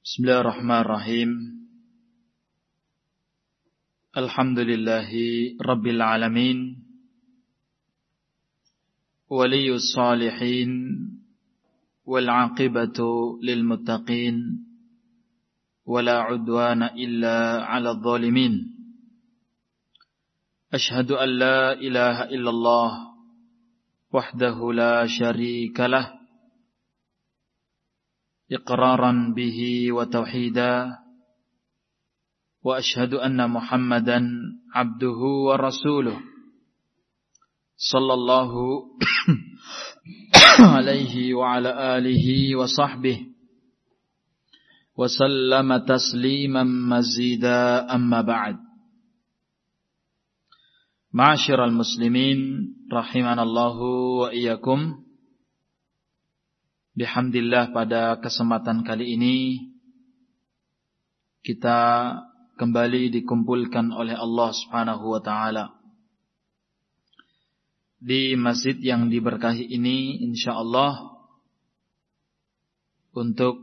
Bismillahirrahmanirrahim. Alhamdulillahi Rabbil Alamin. Waliyus salihin. Wal aqibatu lil muttaqin. Wala udwana illa ala zalimin. Ashhadu an la ilaha illallah. Wahdahu la syarika lah. إقرارا به وتوحيدا وأشهد أن محمدا عبده ورسوله صلى الله عليه وعلى آله وصحبه وسلم تسليما مزيدا أما بعد معاشر المسلمين رحمنا الله وإياكم. Bihamdillah, pada kesempatan kali ini kita kembali dikumpulkan oleh Allah Subhanahu wa taala di masjid yang diberkahi ini, insyaallah, untuk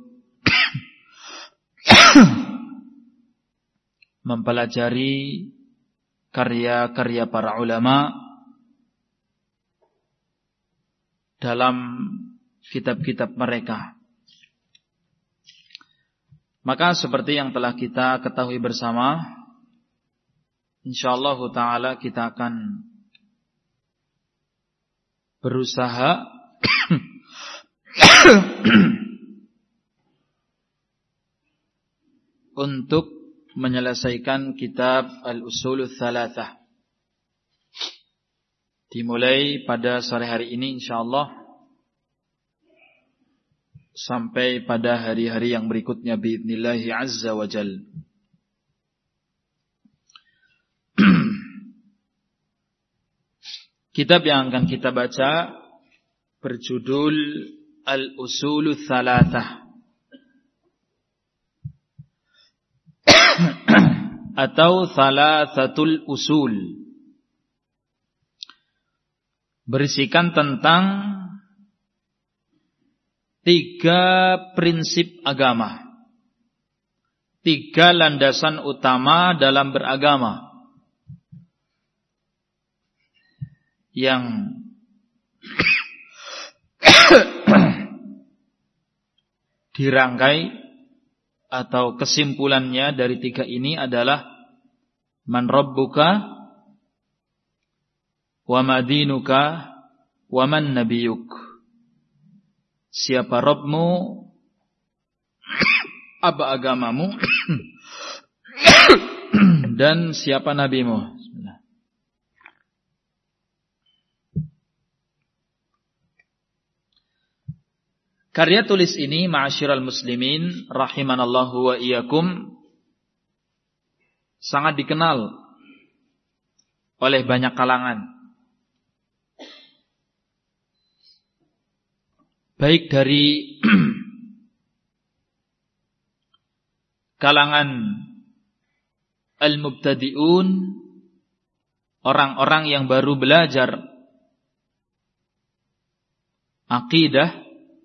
mempelajari karya-karya para ulama dalam kitab-kitab mereka. Maka seperti yang telah kita ketahui bersama, insyaallah ta'ala kita akan berusaha untuk menyelesaikan kitab Al-Usulul Thalathah. Dimulai pada sore hari ini insyaallah sampai pada hari-hari yang berikutnya biidznillah azza wa jal. Kitab yang akan kita baca berjudul Al-Usulul Thalathah atau Thalathatul Usul, berisikan tentang 3 prinsip agama, 3 landasan utama dalam beragama yang dirangkai atau kesimpulannya dari 3 ini adalah man rabbuka wa madinuka wa man nabiyuk. Siapa Rabbmu, apa agamamu, dan siapa nabimu. Karya tulis ini, ma'asyiral muslimin rahimanallahu wa iyyakum, sangat dikenal oleh banyak kalangan, baik dari kalangan al-mubtadi'un, orang-orang yang baru belajar akidah,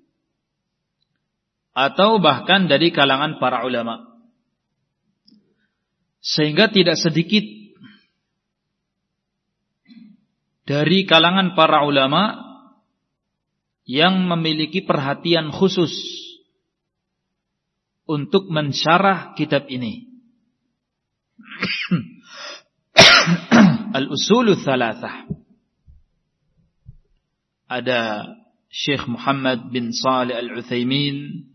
atau bahkan dari kalangan para ulama. Sehingga tidak sedikit dari kalangan para ulama yang memiliki perhatian khusus untuk mensyarah kitab ini. Al-Usulul Thalathah. Ada Syekh Muhammad bin Shalih Al-Utsaimin,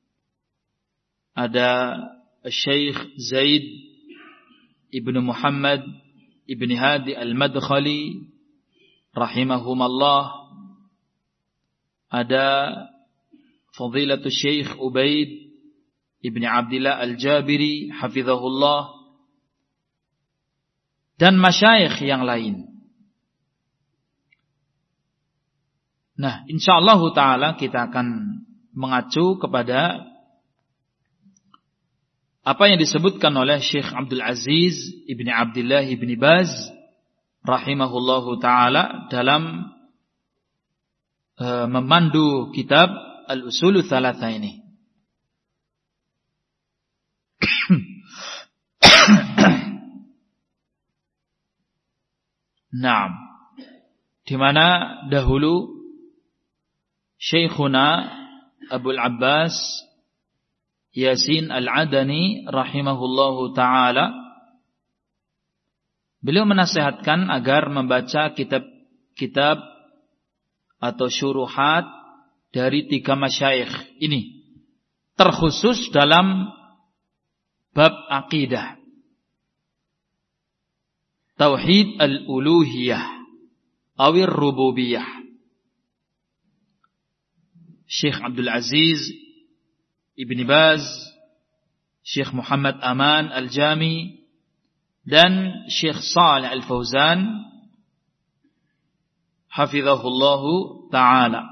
ada Syekh Zaid ibnu Muhammad ibni Hadi Al-Madkhali rahimahumallah, ada Fadilatul Syekh Ubaid ibni Abdillah Al-Jabiri hafizahullah, dan masyayikh yang lain. Nah, insyaallah ta'ala kita akan mengacu kepada apa yang disebutkan oleh Syekh Abdul Aziz ibni Abdillah ibni Baz rahimahullahu ta'ala dalam memandu kitab Al-Usulul Thalathah ini. Naam. Di mana dahulu Syekhuna Abul Abbas Yasin Al-Adani rahimahullahu ta'ala, beliau menasihatkan agar membaca kitab-kitab atau syuruhat dari 3 masyayikh ini, terkhusus dalam bab akidah, tauhid al-uluhiyah awir rububiyah. Syekh Abdul Aziz Ibn Baz, Syekh Muhammad Aman Al-Jami, dan Syekh Shalih Al-Fauzan hafizahullahu ta'ala.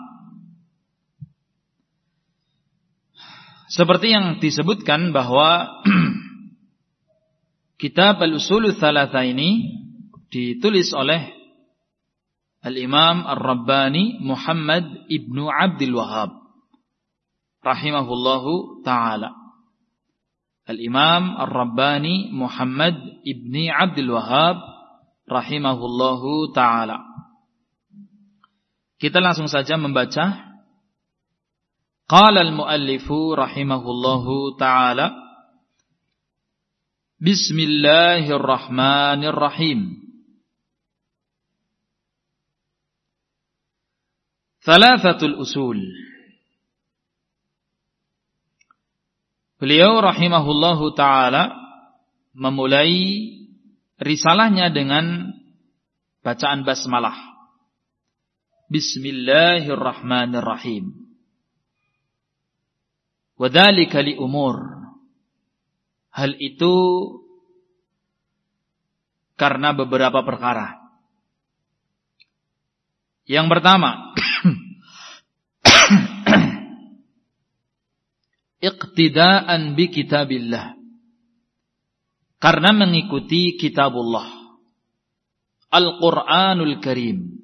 Seperti yang disebutkan bahwa kitab Al-Usul Tsalatsa ini ditulis oleh Al-Imam Ar-Rabbani Muhammad Ibnu Abdul Wahhab rahimahullahu ta'ala. Al-Imam Ar-Rabbani Muhammad Ibni Abdul Wahhab rahimahullahu ta'ala. Kita langsung saja membaca. Qala al-muallifu rahimahullahu ta'ala, Bismillahirrahmanirrahim. Thalathatul usul. Beliau rahimahullahu ta'ala memulai risalahnya dengan bacaan basmalah. Bismillahirrahmanirrahim. Wadzalika li umur. Hal itu karena beberapa perkara. Yang pertama, iqtidaan bi kitabillah, karena mengikuti kitabullah Al-Quranul Karim,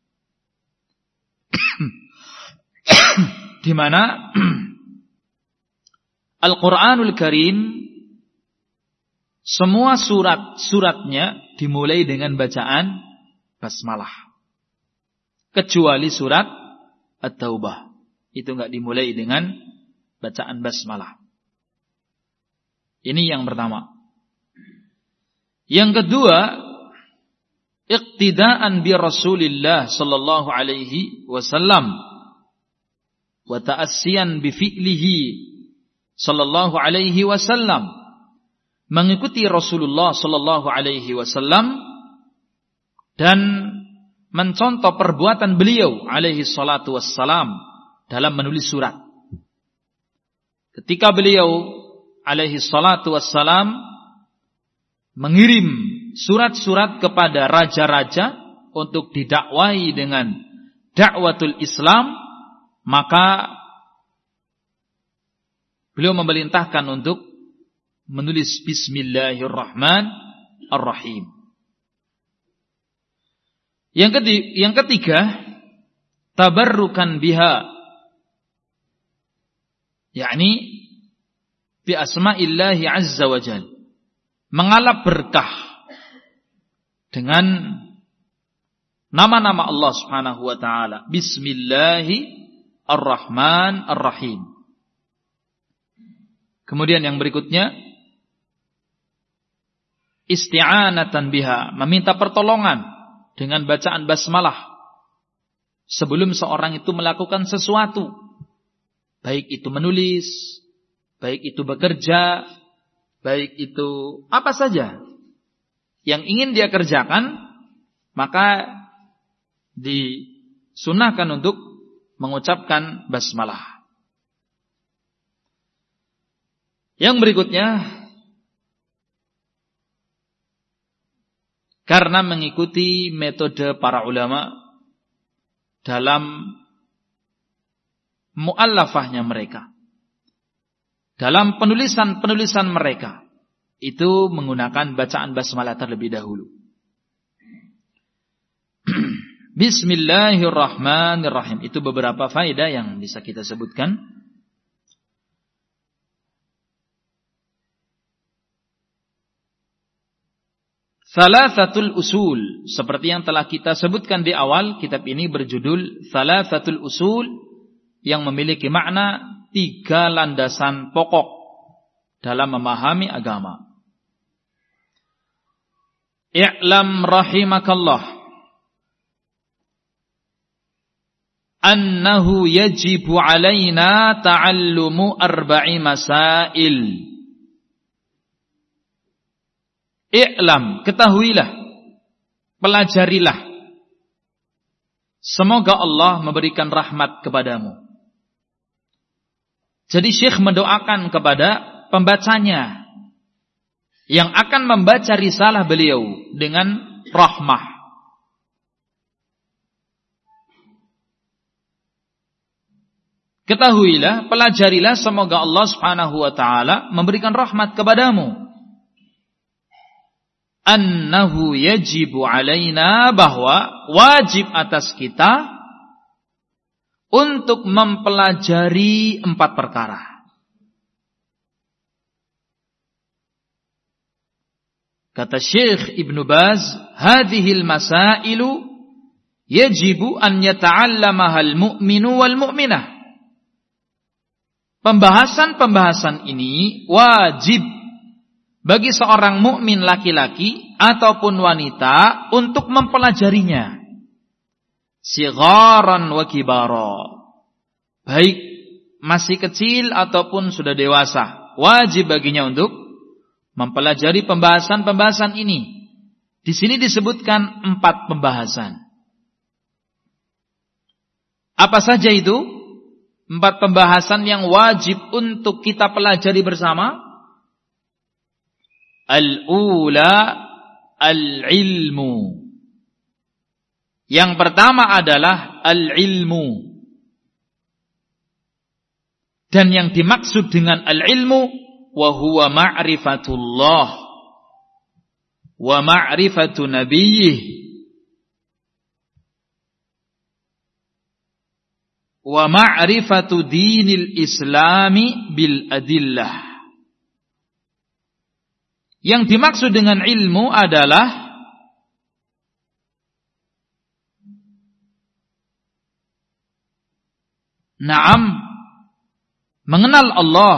di mana Al-Quranul Karim semua suratnya dimulai dengan bacaan basmalah, kecuali surat At-Taubah, itu enggak dimulai dengan bacaan basmalah. Ini yang pertama. Yang kedua, iqtidaan bi Rasulillah sallallahu alaihi wasallam wa ta'assiyan bi fi'lihi sallallahu alaihi wasallam, mengikuti Rasulullah sallallahu alaihi wasallam dan mencontoh perbuatan beliau alaihi salatu wassalam dalam menulis surat. Ketika beliau alaihi salatu wassalam mengirim surat-surat kepada raja-raja untuk didakwai dengan dakwatul Islam, maka beliau memerintahkan untuk menulis Bismillahirrahmanirrahim. Yang ketiga, tabarrukan biha, yakni bi asma'illahi azza wa jal, mengalap berkah dengan nama-nama Allah subhanahu wa ta'ala. Bismillahirrahmanirrahim. Kemudian yang berikutnya, isti'anatan biha, meminta pertolongan dengan bacaan basmalah sebelum seorang itu melakukan sesuatu, baik itu menulis, baik itu bekerja, baik itu apa saja yang ingin dia kerjakan, maka disunahkan untuk mengucapkan basmalah. Yang berikutnya, karena mengikuti metode para ulama dalam mu'allafahnya mereka, dalam penulisan mereka, itu menggunakan bacaan basmalah terlebih dahulu. Bismillahirrahmanirrahim. Itu beberapa faedah yang bisa kita sebutkan. Thalathatul Usul, seperti yang telah kita sebutkan di awal, kitab ini berjudul Thalathatul Usul, yang memiliki makna 3 landasan pokok dalam memahami agama. I'lam rahimakallah annahu yajibu alaina ta'allumu 4 masail. I'lam, ketahuilah, pelajarilah. Semoga Allah memberikan rahmat kepadamu. Jadi Syekh mendoakan kepada pembacanya yang akan membaca risalah beliau dengan rahmah. Ketahuilah, pelajarilah, semoga Allah Subhanahu wa taala memberikan rahmat kepadamu. Annahu yajibu alaina, bahwa wajib atas kita untuk mempelajari 4 perkara. Kata Syekh Ibn Baz, hadhil masailu yajibu an yata'allamaha al-mu'minu wal mu'minah. Pembahasan-pembahasan ini wajib bagi seorang mukmin laki-laki ataupun wanita untuk mempelajarinya. Sigharan wa kibara, baik masih kecil ataupun sudah dewasa, wajib baginya untuk mempelajari pembahasan-pembahasan ini. Di sini disebutkan 4 pembahasan. Apa saja itu? 4 pembahasan yang wajib untuk kita pelajari bersama. Al-ula al-ilmu. Yang pertama adalah al-ilmu. Dan yang dimaksud dengan al-ilmu wa huwa ma'rifatullah wa ma'rifatu nabiyyih wa ma'rifatu dinil islami bil adillah. Yang dimaksud dengan ilmu adalah mengenal Allah,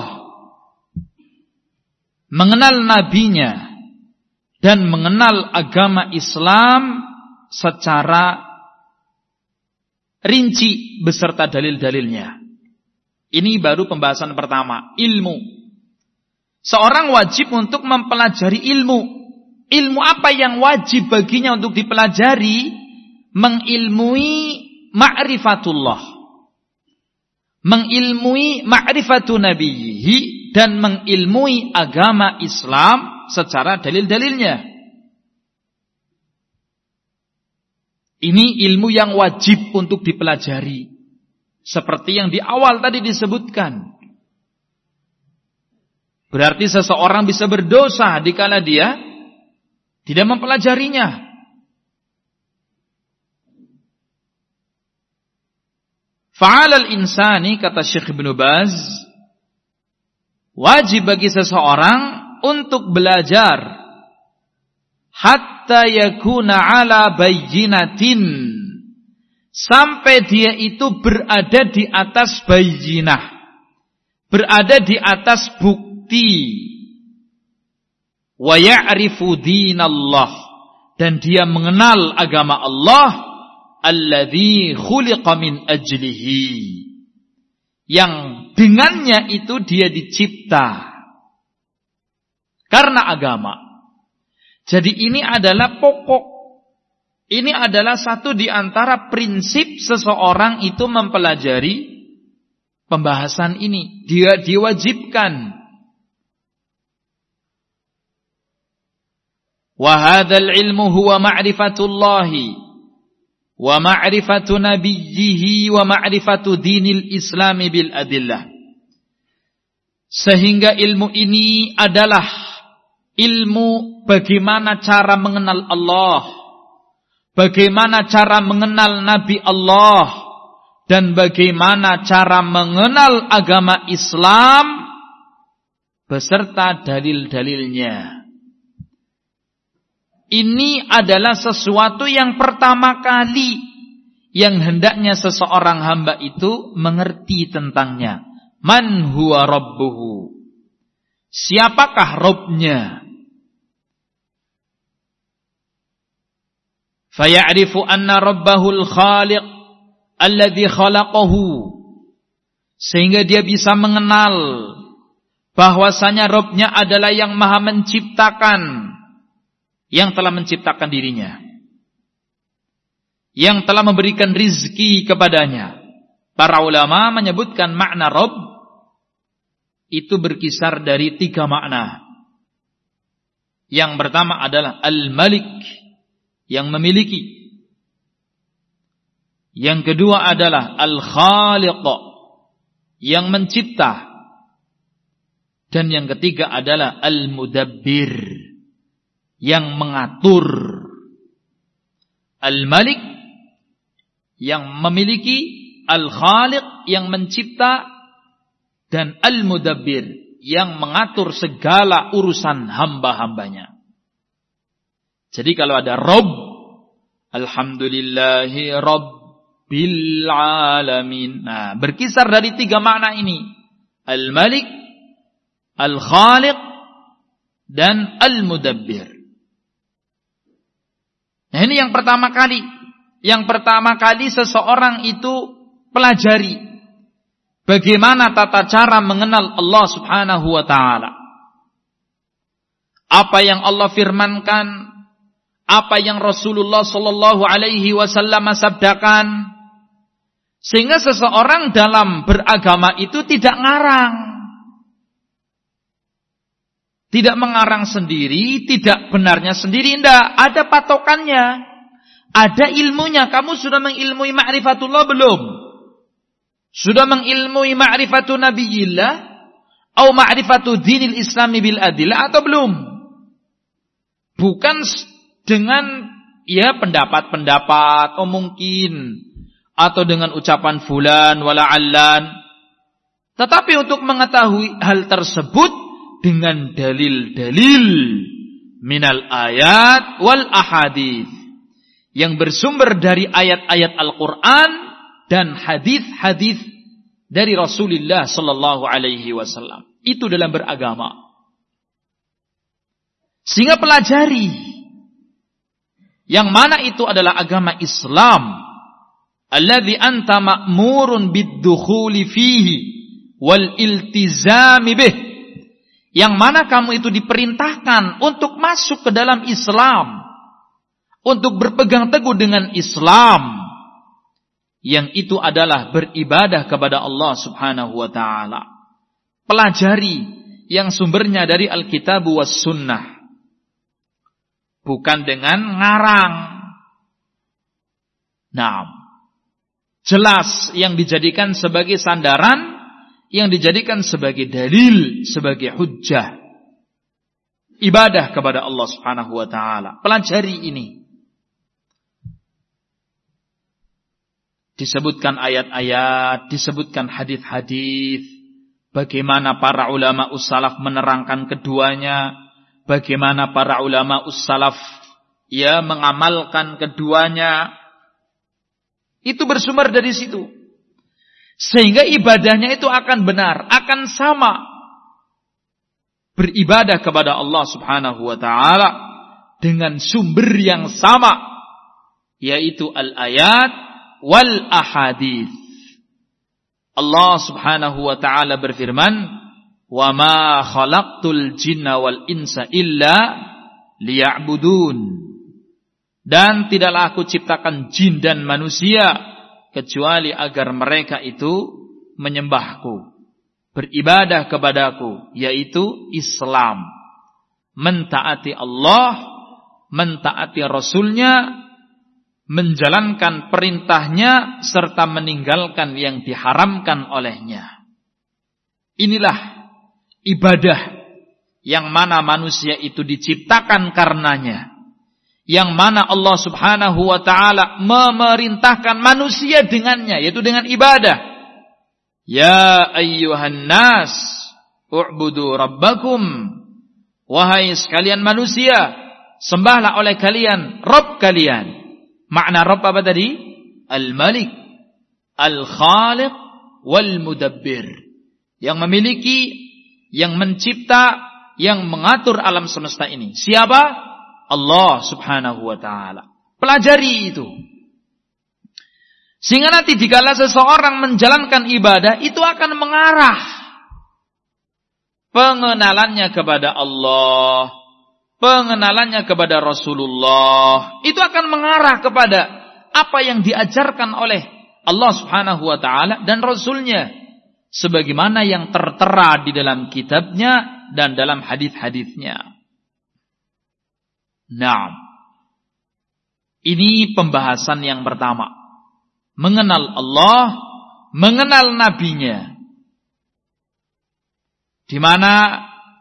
mengenal nabinya, dan mengenal agama Islam secara rinci beserta dalil-dalilnya. Ini baru pembahasan pertama, ilmu. Seorang wajib untuk mempelajari ilmu. Ilmu apa yang wajib baginya untuk dipelajari? Mengilmui ma'rifatullah, mengilmui ma'rifatu nabiyhi, dan mengilmui agama Islam secara dalil-dalilnya. Ini ilmu yang wajib untuk dipelajari. Seperti yang di awal tadi disebutkan. Berarti seseorang bisa berdosa dikala dia tidak mempelajarinya. Fa'alal insani, kata Syekh Ibn Baz, wajib bagi seseorang untuk belajar hatta yakuna ala bayyinatin, sampai dia itu berada di atas bayyinah, berada di atas bukti, wa ya'rifu dinallah, dan dia mengenal agama Allah, alladzi khuliqa min ajlihi, yang dengannya itu dia dicipta karena agama. Jadi ini adalah pokok, ini adalah satu di antara prinsip seseorang itu mempelajari pembahasan ini. Dia diwajibkan. Wa hadzal ilmu huwa ma'rifatullahi wa ma'rifatu nabiyhi wa ma'rifatu dinil islami bil adillah. Sehingga ilmu ini adalah ilmu bagaimana cara mengenal Allah, bagaimana cara mengenal Nabi Allah, dan bagaimana cara mengenal agama Islam beserta dalil-dalilnya. Ini adalah sesuatu yang pertama kali yang hendaknya seseorang hamba itu mengerti tentangnya. Man huwa rabbuhu. Siapakah Rabbnya? Faya'rifu anna rabbahul khaliq alladhi khalaqahu. Sehingga dia bisa mengenal bahwasanya Rabbnya adalah yang maha menciptakan, yang telah menciptakan dirinya, yang telah memberikan rizki kepadanya. Para ulama menyebutkan makna Rabb itu berkisar dari 3 makna. Yang pertama adalah Al-Malik, yang memiliki. Yang kedua adalah Al-Khaliq, yang mencipta. Dan yang ketiga adalah Al-Mudabbir, yang mengatur. Al-Malik, yang memiliki, Al-Khaliq, yang mencipta, dan Al-Mudabbir, yang mengatur segala urusan hamba-hambanya. Jadi kalau ada Rabb, alhamdulillahi Rabbil Alamin. Nah, berkisar dari 3 makna ini. Al-Malik, Al-Khaliq, dan Al-Mudabbir. Nah, ini yang pertama kali. Yang pertama kali seseorang itu pelajari bagaimana tata cara mengenal Allah Subhanahu wa ta'ala. Apa yang Allah firmankan, apa yang Rasulullah sallallahu alaihi wasallam sabdakan, sehingga seseorang dalam beragama itu tidak ngarang. Tidak mengarang sendiri, tidak benarnya sendiri, tidak. Ada patokannya. Ada ilmunya. Kamu sudah mengilmui ma'rifatullah belum? Sudah mengilmui ma'rifatu nabiyillah? Atau ma'rifatu dinil islami bil adillah atau belum? Bukan dengan pendapat-pendapat, mungkin. Atau dengan ucapan fulan, wala'allan. Tetapi untuk mengetahui hal tersebut, dengan dalil-dalil minal ayat wal ahadits yang bersumber dari ayat-ayat Al-Quran dan hadis-hadis dari Rasulullah sallallahu alaihi wasallam. Itu dalam beragama. Sehingga pelajari yang mana itu adalah agama Islam, alladzi anta ma'murun bid-dukhuli fihi wal iltizami bih. Yang mana kamu itu diperintahkan untuk masuk ke dalam Islam, untuk berpegang teguh dengan Islam, yang itu adalah beribadah kepada Allah Subhanahu wa ta'ala. Pelajari yang sumbernya dari Alkitab was Sunnah, bukan dengan ngarang. Nah, jelas yang dijadikan sebagai sandaran, yang dijadikan sebagai dalil, sebagai hujjah. Ibadah kepada Allah Subhanahu wa ta'ala. Pelajari ini. Disebutkan ayat-ayat, disebutkan hadis-hadis. Bagaimana para ulama ussalaf menerangkan keduanya. Bagaimana para ulama ussalaf mengamalkan keduanya. Itu bersumber dari situ. Sehingga ibadahnya itu akan benar, akan sama. Beribadah kepada Allah Subhanahu wa ta'ala dengan sumber yang sama, yaitu al-ayat wal ahadits. Allah Subhanahu wa ta'ala berfirman, "Wa ma khalaqtul jinna wal insa illa liya'budun." Dan tidaklah aku ciptakan jin dan manusia kecuali agar mereka itu menyembahku, beribadah kepadaku, yaitu Islam. Mentaati Allah, mentaati Rasulnya, menjalankan perintahnya, serta meninggalkan yang diharamkan olehnya. Inilah ibadah yang mana manusia itu diciptakan karenanya. Yang mana Allah Subhanahu wa ta'ala memerintahkan manusia dengannya, yaitu dengan ibadah. Ya ayyuhan nas, u'budu rabbakum. Wahai sekalian manusia, sembahlah oleh kalian Rabb kalian. Makna Rabb apa tadi? Al-Malik, Al-Khaliq, Wal-Mudabbir. Yang memiliki, yang mencipta, yang mengatur alam semesta ini. Siapa? Allah subhanahu wa ta'ala. Pelajari itu. Sehingga nanti dikala seseorang menjalankan ibadah, itu akan mengarah pengenalannya kepada Allah, pengenalannya kepada Rasulullah, itu akan mengarah kepada apa yang diajarkan oleh Allah subhanahu wa ta'ala dan Rasulnya, sebagaimana yang tertera di dalam kitabnya dan dalam hadis-hadisnya. Nah, ini pembahasan yang pertama. Mengenal Allah, mengenal nabinya. Di mana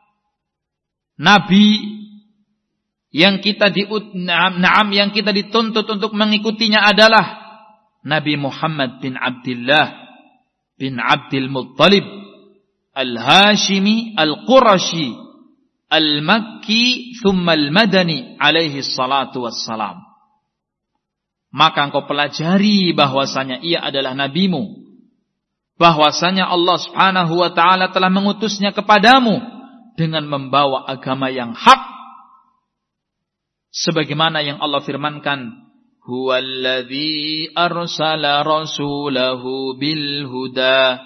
nabi yang kita yang kita dituntut untuk mengikutinya adalah Nabi Muhammad bin Abdullah bin Abdul Muttalib Al-Hashimi Al-Qurashi Al-Makki thumma Al-Madani alaihi salatu wassalam. Maka engkau pelajari bahwasanya ia adalah nabimu, bahwasanya Allah subhanahu wa ta'ala telah mengutusnya kepadamu dengan membawa agama yang hak, sebagaimana yang Allah firmankan, huwallazi arsala rasulahu bil huda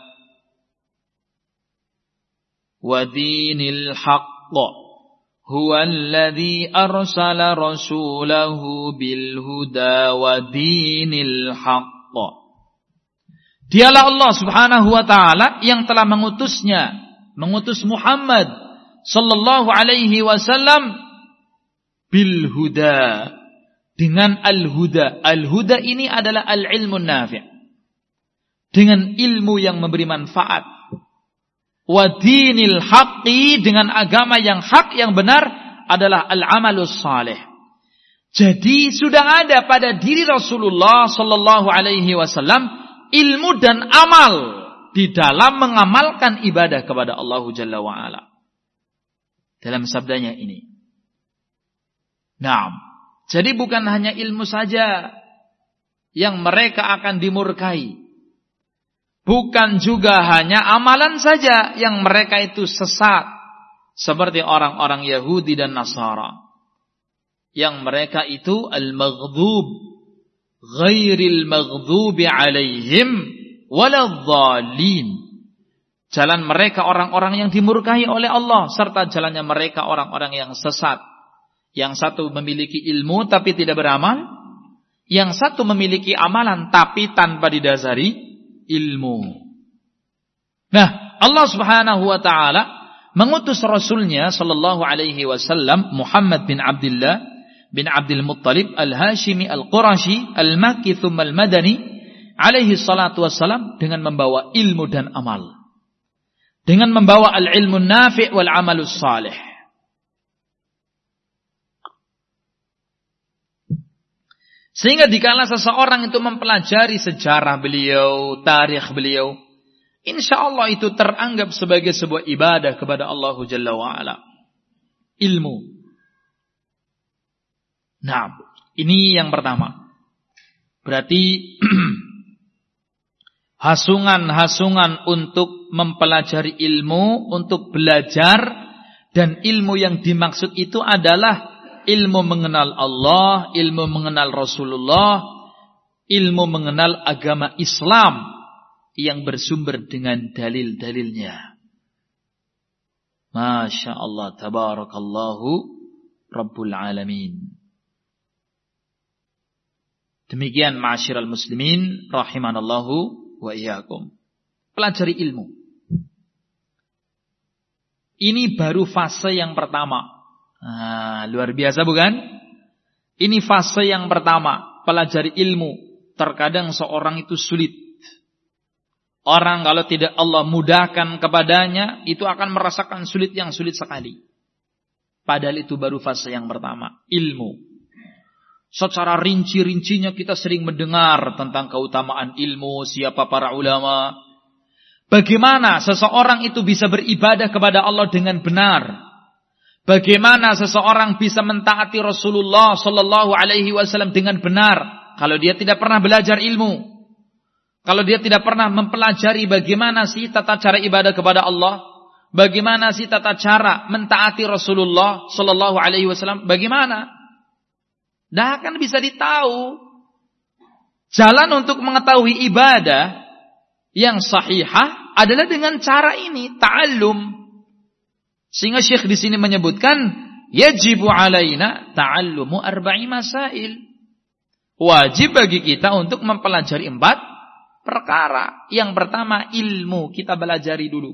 wa dinil haqq. Huwallazi arsala rasulahu bil huda wa dinil haqq. Dialah Allah subhanahu wa ta'ala yang telah mengutusnya, mengutus Muhammad sallallahu alaihi wasallam bil huda, dengan al-huda. Al-huda ini adalah al-ilmun nafi', dengan ilmu yang memberi manfaat. Wa dinil haqqi, dengan agama yang hak, yang benar, adalah al-amalus salih. Jadi sudah ada pada diri Rasulullah sallallahu alaihi wasallam ilmu dan amal di dalam mengamalkan ibadah kepada Allah Jalla wa Ala. Dalam sabdanya ini. Nah, jadi bukan hanya ilmu saja yang mereka akan dimurkai. Bukan juga hanya amalan saja yang mereka itu sesat, seperti orang-orang Yahudi dan Nasara, yang mereka itu al-maghdub, ghairil maghdubi alaihim waladhdallin. Jalan mereka orang-orang yang dimurkai oleh Allah, serta jalannya mereka orang-orang yang sesat. Yang satu memiliki ilmu tapi tidak beramal, yang satu memiliki amalan tapi tanpa didasari ilmu. Nah, Allah subhanahu wa ta'ala mengutus Rasulnya sallallahu alaihi wasallam Muhammad bin Abdullah bin Abdul Muttalib Al-Hashimi Al-Qurashi Al-Makki thumma Al-Madani alaihi salatu wassalam dengan membawa ilmu dan amal, dengan membawa al-ilmu nafi' wal amalus salih. Sehingga dikala seseorang itu mempelajari sejarah beliau, tarikh beliau, insyaallah itu teranggap sebagai sebuah ibadah kepada Allah Jalla wa'ala. Ilmu. Nah, ini yang pertama. Berarti hasungan-hasungan untuk mempelajari ilmu, untuk belajar, dan ilmu yang dimaksud itu adalah ilmu mengenal Allah, ilmu mengenal Rasulullah, ilmu mengenal agama Islam yang bersumber dengan dalil-dalilnya. Masya Allah, tabarakallahu Rabbul Alamin. Demikian ma'asyiral muslimin rahimanallahu wa iyyakum. Pelajari ilmu. Ini baru fase yang pertama. Luar biasa bukan? Ini fase yang pertama, pelajari ilmu. Terkadang seorang itu sulit. Orang kalau tidak Allah mudahkan kepadanya, itu akan merasakan sulit yang sulit sekali. Padahal itu baru fase yang pertama, ilmu. Secara rinci-rincinya kita sering mendengar tentang keutamaan ilmu, siapa para ulama. Bagaimana seseorang itu bisa beribadah kepada Allah dengan benar. Bagaimana seseorang bisa mentaati Rasulullah sallallahu alaihi wasallam dengan benar kalau dia tidak pernah belajar ilmu? Kalau dia tidak pernah mempelajari bagaimana sih tata cara ibadah kepada Allah, bagaimana sih tata cara mentaati Rasulullah sallallahu alaihi wasallam, bagaimana? Tidak akan bisa ditahu. Jalan untuk mengetahui ibadah yang sahihah adalah dengan cara ini, ta'allum. Sehingga Syekh di sini menyebutkan yajibu alaina ta'allumu arba'i masail. Wajib bagi kita untuk mempelajari 4 perkara. Yang pertama, ilmu, kita belajari dulu.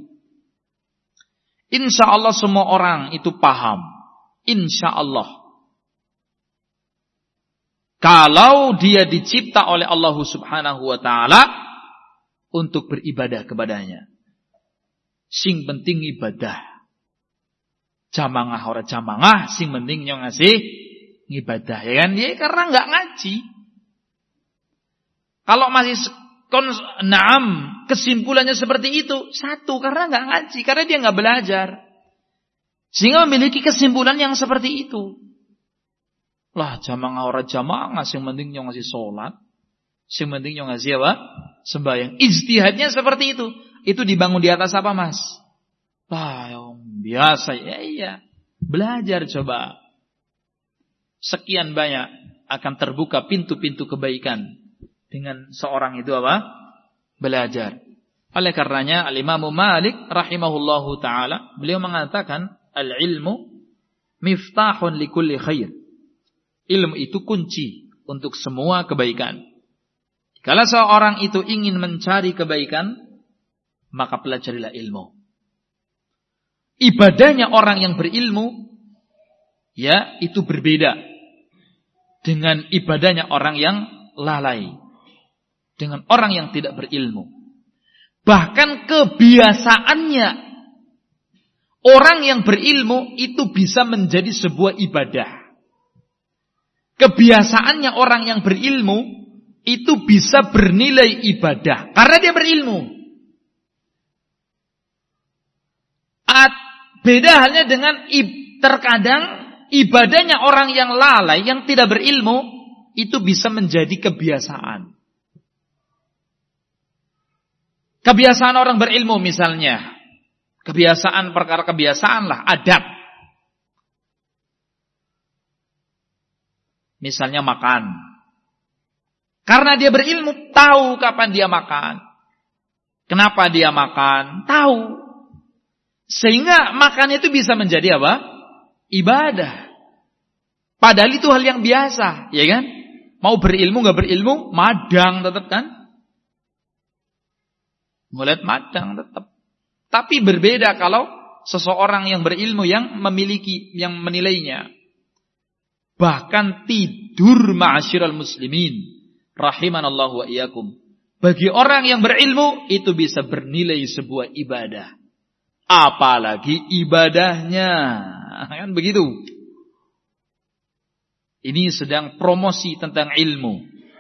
Insya Allah semua orang itu paham. Insya Allah. Kalau dia dicipta oleh Allah Subhanahu wa ta'ala untuk beribadah kepadanya. Sing penting ibadah. Jamangah ora jamangah, sing penting yang ngasih ibadah. Ya kan? Ya, karena enggak ngaji. Kalau masih kesimpulannya seperti itu. Satu, karena enggak ngaji. Karena dia enggak belajar. Sehingga memiliki kesimpulan yang seperti itu. Lah jamaah ora jamaah, sing penting yang ngasih sholat, sing penting yang ngasih apa? Sembahyang. Ijtihadnya seperti itu. Itu dibangun di atas apa, Mas? Lah yang biasa ya, iya. Belajar coba. Sekian banyak akan terbuka pintu-pintu kebaikan dengan seorang itu apa? Belajar. Oleh karenanya Al-Imam Malik rahimahullahu taala beliau mengatakan al-ilmu miftahun likulli khair. Ilmu itu kunci untuk semua kebaikan. Kalau seorang itu ingin mencari kebaikan, maka pelajarilah ilmu. Ibadahnya orang yang berilmu, ya, itu berbeda dengan ibadahnya orang yang lalai, dengan orang yang tidak berilmu. Bahkan kebiasaannya orang yang berilmu itu bisa menjadi sebuah ibadah. Kebiasaannya orang yang berilmu itu bisa bernilai ibadah karena dia berilmu. Beda halnya dengan terkadang ibadahnya orang yang lalai, yang tidak berilmu, itu bisa menjadi kebiasaan. Kebiasaan orang berilmu misalnya, kebiasaan perkara kebiasaan lah, adab. Misalnya makan. Karena dia berilmu, tahu kapan dia makan. Kenapa dia makan? Tahu. Sehingga makan itu bisa menjadi apa? Ibadah. Padahal itu hal yang biasa, ya kan? Mau berilmu gak berilmu, madang tetap kan? Ngeliat madang tetap. Tapi berbeda kalau seseorang yang berilmu yang memiliki, yang menilainya. Bahkan tidur ma'asyiral muslimin rahimanallahu wa iyyakum. Bagi orang yang berilmu itu bisa bernilai sebuah ibadah. Apalagi ibadahnya. Kan begitu. Ini sedang promosi tentang ilmu.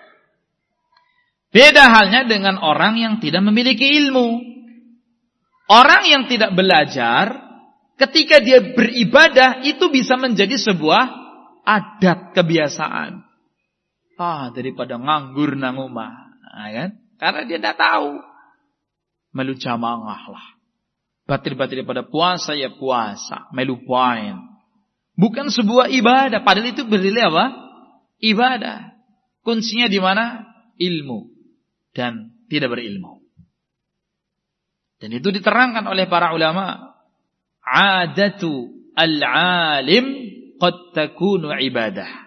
Beda halnya dengan orang yang tidak memiliki ilmu. Orang yang tidak belajar, ketika dia beribadah itu bisa menjadi sebuah adat, kebiasaan. Daripada nganggur nang omah, kan? Karena dia tidak tahu. Melu jamaah lah. Batil-batil pada puasa ya puasa, melu poin. Bukan sebuah ibadah, padahal itu bernilai apa? Ibadah. Kuncinya di mana? Ilmu dan tidak berilmu. Dan itu diterangkan oleh para ulama. Adatu al-alim qad takunu ibadah.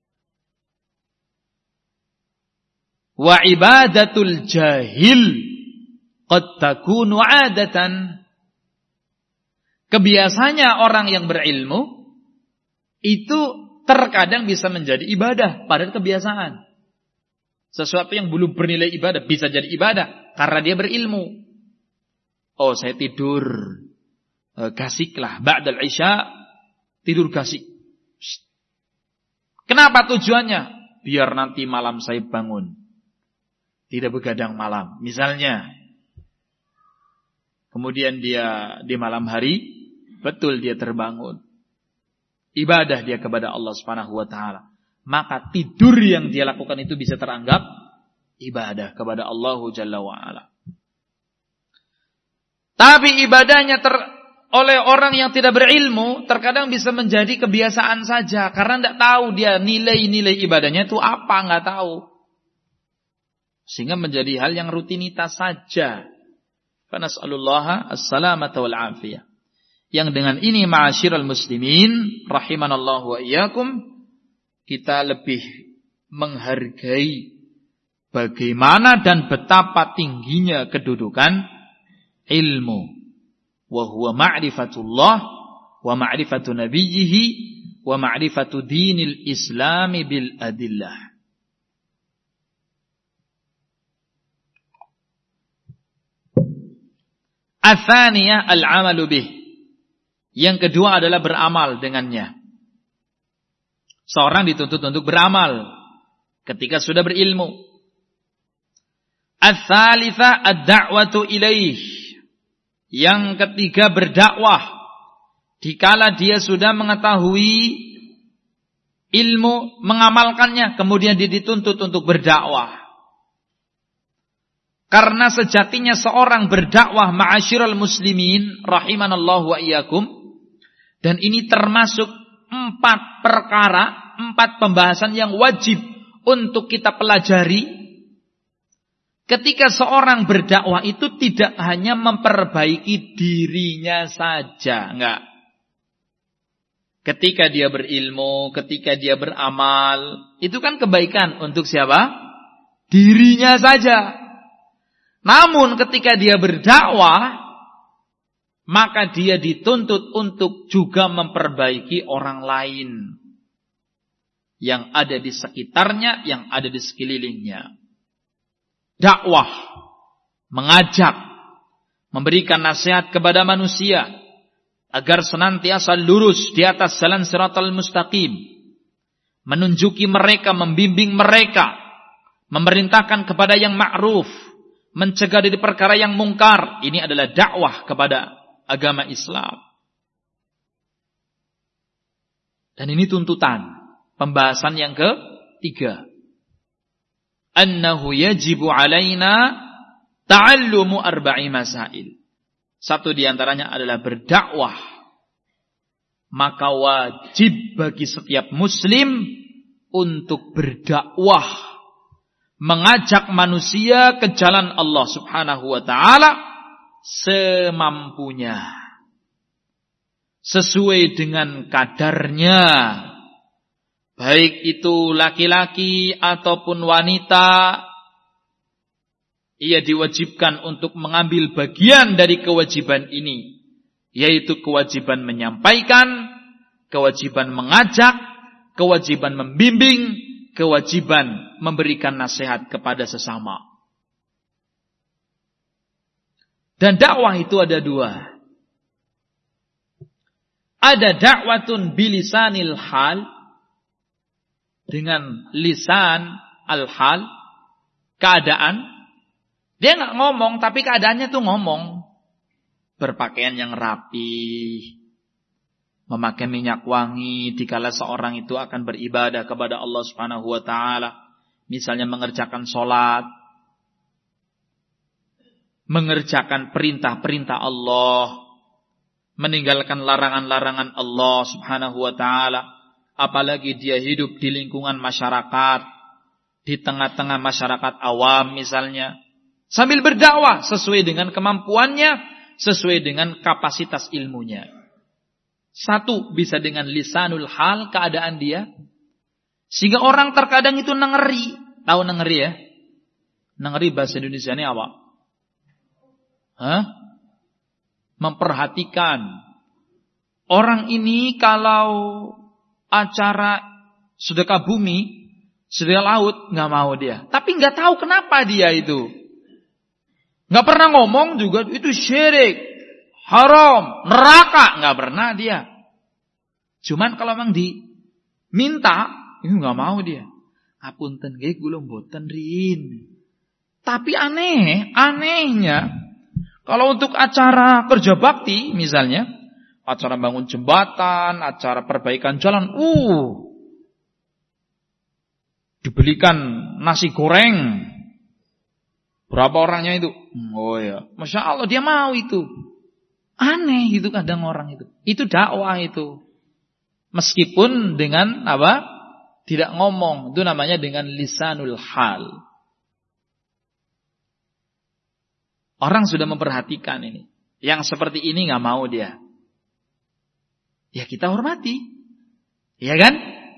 Wa ibadatul jahil qad takunu adatan. Kebiasaannya orang yang berilmu itu terkadang bisa menjadi ibadah padahal kebiasaan. Sesuatu yang belum bernilai ibadah bisa jadi ibadah karena dia berilmu. Oh, saya tidur gasik lah ba'dal isya, tidur gasik. Kenapa tujuannya? Biar nanti malam saya bangun. Tidak begadang malam. Misalnya. Kemudian dia di malam hari, betul dia terbangun. ibadah dia kepada Allah Subhanahu wa taala, maka tidur yang dia lakukan itu bisa teranggap ibadah kepada Allah Jalla wa ala. Tapi ibadahnya oleh orang yang tidak berilmu terkadang bisa menjadi kebiasaan saja karena tidak tahu dia nilai-nilai ibadahnya itu apa, nggak tahu. Sehingga menjadi hal yang rutinitas saja. Fanas'alullaha as-salamata wal afiyah. Yang dengan ini ma'asyiral muslimin rahimanallahu wa iyyakum, kita lebih menghargai bagaimana dan betapa tingginya kedudukan ilmu. Wa huwa ma'rifatullah wa ma'rifatu nabiyhi wa ma'rifatu dinil islami bil adillah. Atsaniyah al-'amalu bih. Yang kedua adalah beramal dengannya. Seorang dituntut untuk beramal ketika sudah berilmu. Ats-tsalitsah ad-da'watu ilaih. Yang ketiga berdakwah dikala dia sudah mengetahui ilmu, mengamalkannya, kemudian dia dituntut untuk berdakwah. Karena sejatinya seorang berdakwah ma'asyiral muslimin rahimanallahu wa iyyakum, dan ini termasuk 4 perkara, 4 pembahasan yang wajib untuk kita pelajari. Ketika seorang berdakwah itu tidak hanya memperbaiki dirinya saja, enggak. Ketika dia berilmu, ketika dia beramal, itu kan kebaikan untuk siapa? Dirinya saja. Namun ketika dia berdakwah, maka dia dituntut untuk juga memperbaiki orang lain yang ada di sekitarnya, yang ada di sekelilingnya. Dakwah, mengajak, memberikan nasihat kepada manusia agar senantiasa lurus di atas jalan siratal mustaqim, menunjuki mereka, membimbing mereka, memerintahkan kepada yang ma'ruf, mencegah dari perkara yang mungkar. Ini adalah dakwah kepada agama Islam. Dan ini tuntutan. Pembahasan yang ketiga. Annahu yajibu alaina ta'allumu arba'i masail. Satu diantaranya adalah berdakwah. Maka wajib bagi setiap muslim untuk berdakwah, mengajak manusia ke jalan Allah Subhanahu wa ta'ala semampunya, sesuai dengan kadarnya, baik itu laki-laki ataupun wanita. Ia diwajibkan untuk mengambil bagian dari kewajiban ini, yaitu kewajiban menyampaikan, kewajiban mengajak, kewajiban membimbing, kewajiban memberikan nasihat kepada sesama. Dan dakwah itu ada 2. Ada dakwatun bilisanil hal, dengan lisan al-hal, keadaan. Dia nggak ngomong, tapi keadaannya tuh ngomong. Berpakaian yang rapi, memakai minyak wangi dikala seorang itu akan beribadah kepada Allah Subhanahu wa taala. Misalnya mengerjakan sholat, mengerjakan perintah-perintah Allah, meninggalkan larangan-larangan Allah Subhanahu wa taala. Apalagi dia hidup di lingkungan masyarakat, di tengah-tengah masyarakat awam misalnya, sambil berdakwah sesuai dengan kemampuannya, sesuai dengan kapasitas ilmunya. Satu, bisa dengan lisanul hal, keadaan dia, sehingga orang terkadang itu nengeri. Tahu nengeri ya? Nengeri bahasa Indonesia ini apa? Memperhatikan. Orang ini kalau acara sedekah bumi, sedekah laut, nggak mau dia. Tapi nggak tahu kenapa dia itu. Nggak pernah ngomong juga itu syirik, haram, neraka, nggak pernah dia. Cuman kalau memang diminta, itu nggak mau dia. Apunten nggih kula mboten rin. Tapi anehnya kalau untuk acara kerja bakti misalnya, Acara bangun jembatan, acara perbaikan jalan. Dibelikan nasi goreng. Berapa orangnya itu? Oh ya, Masya Allah dia mau itu. Aneh itu kadang orang itu. Itu dakwah itu. Meskipun dengan apa? Tidak ngomong. Itu namanya dengan lisanul hal. Orang sudah memperhatikan ini. Yang seperti ini gak mau dia. Ya kita hormati. Ya kan?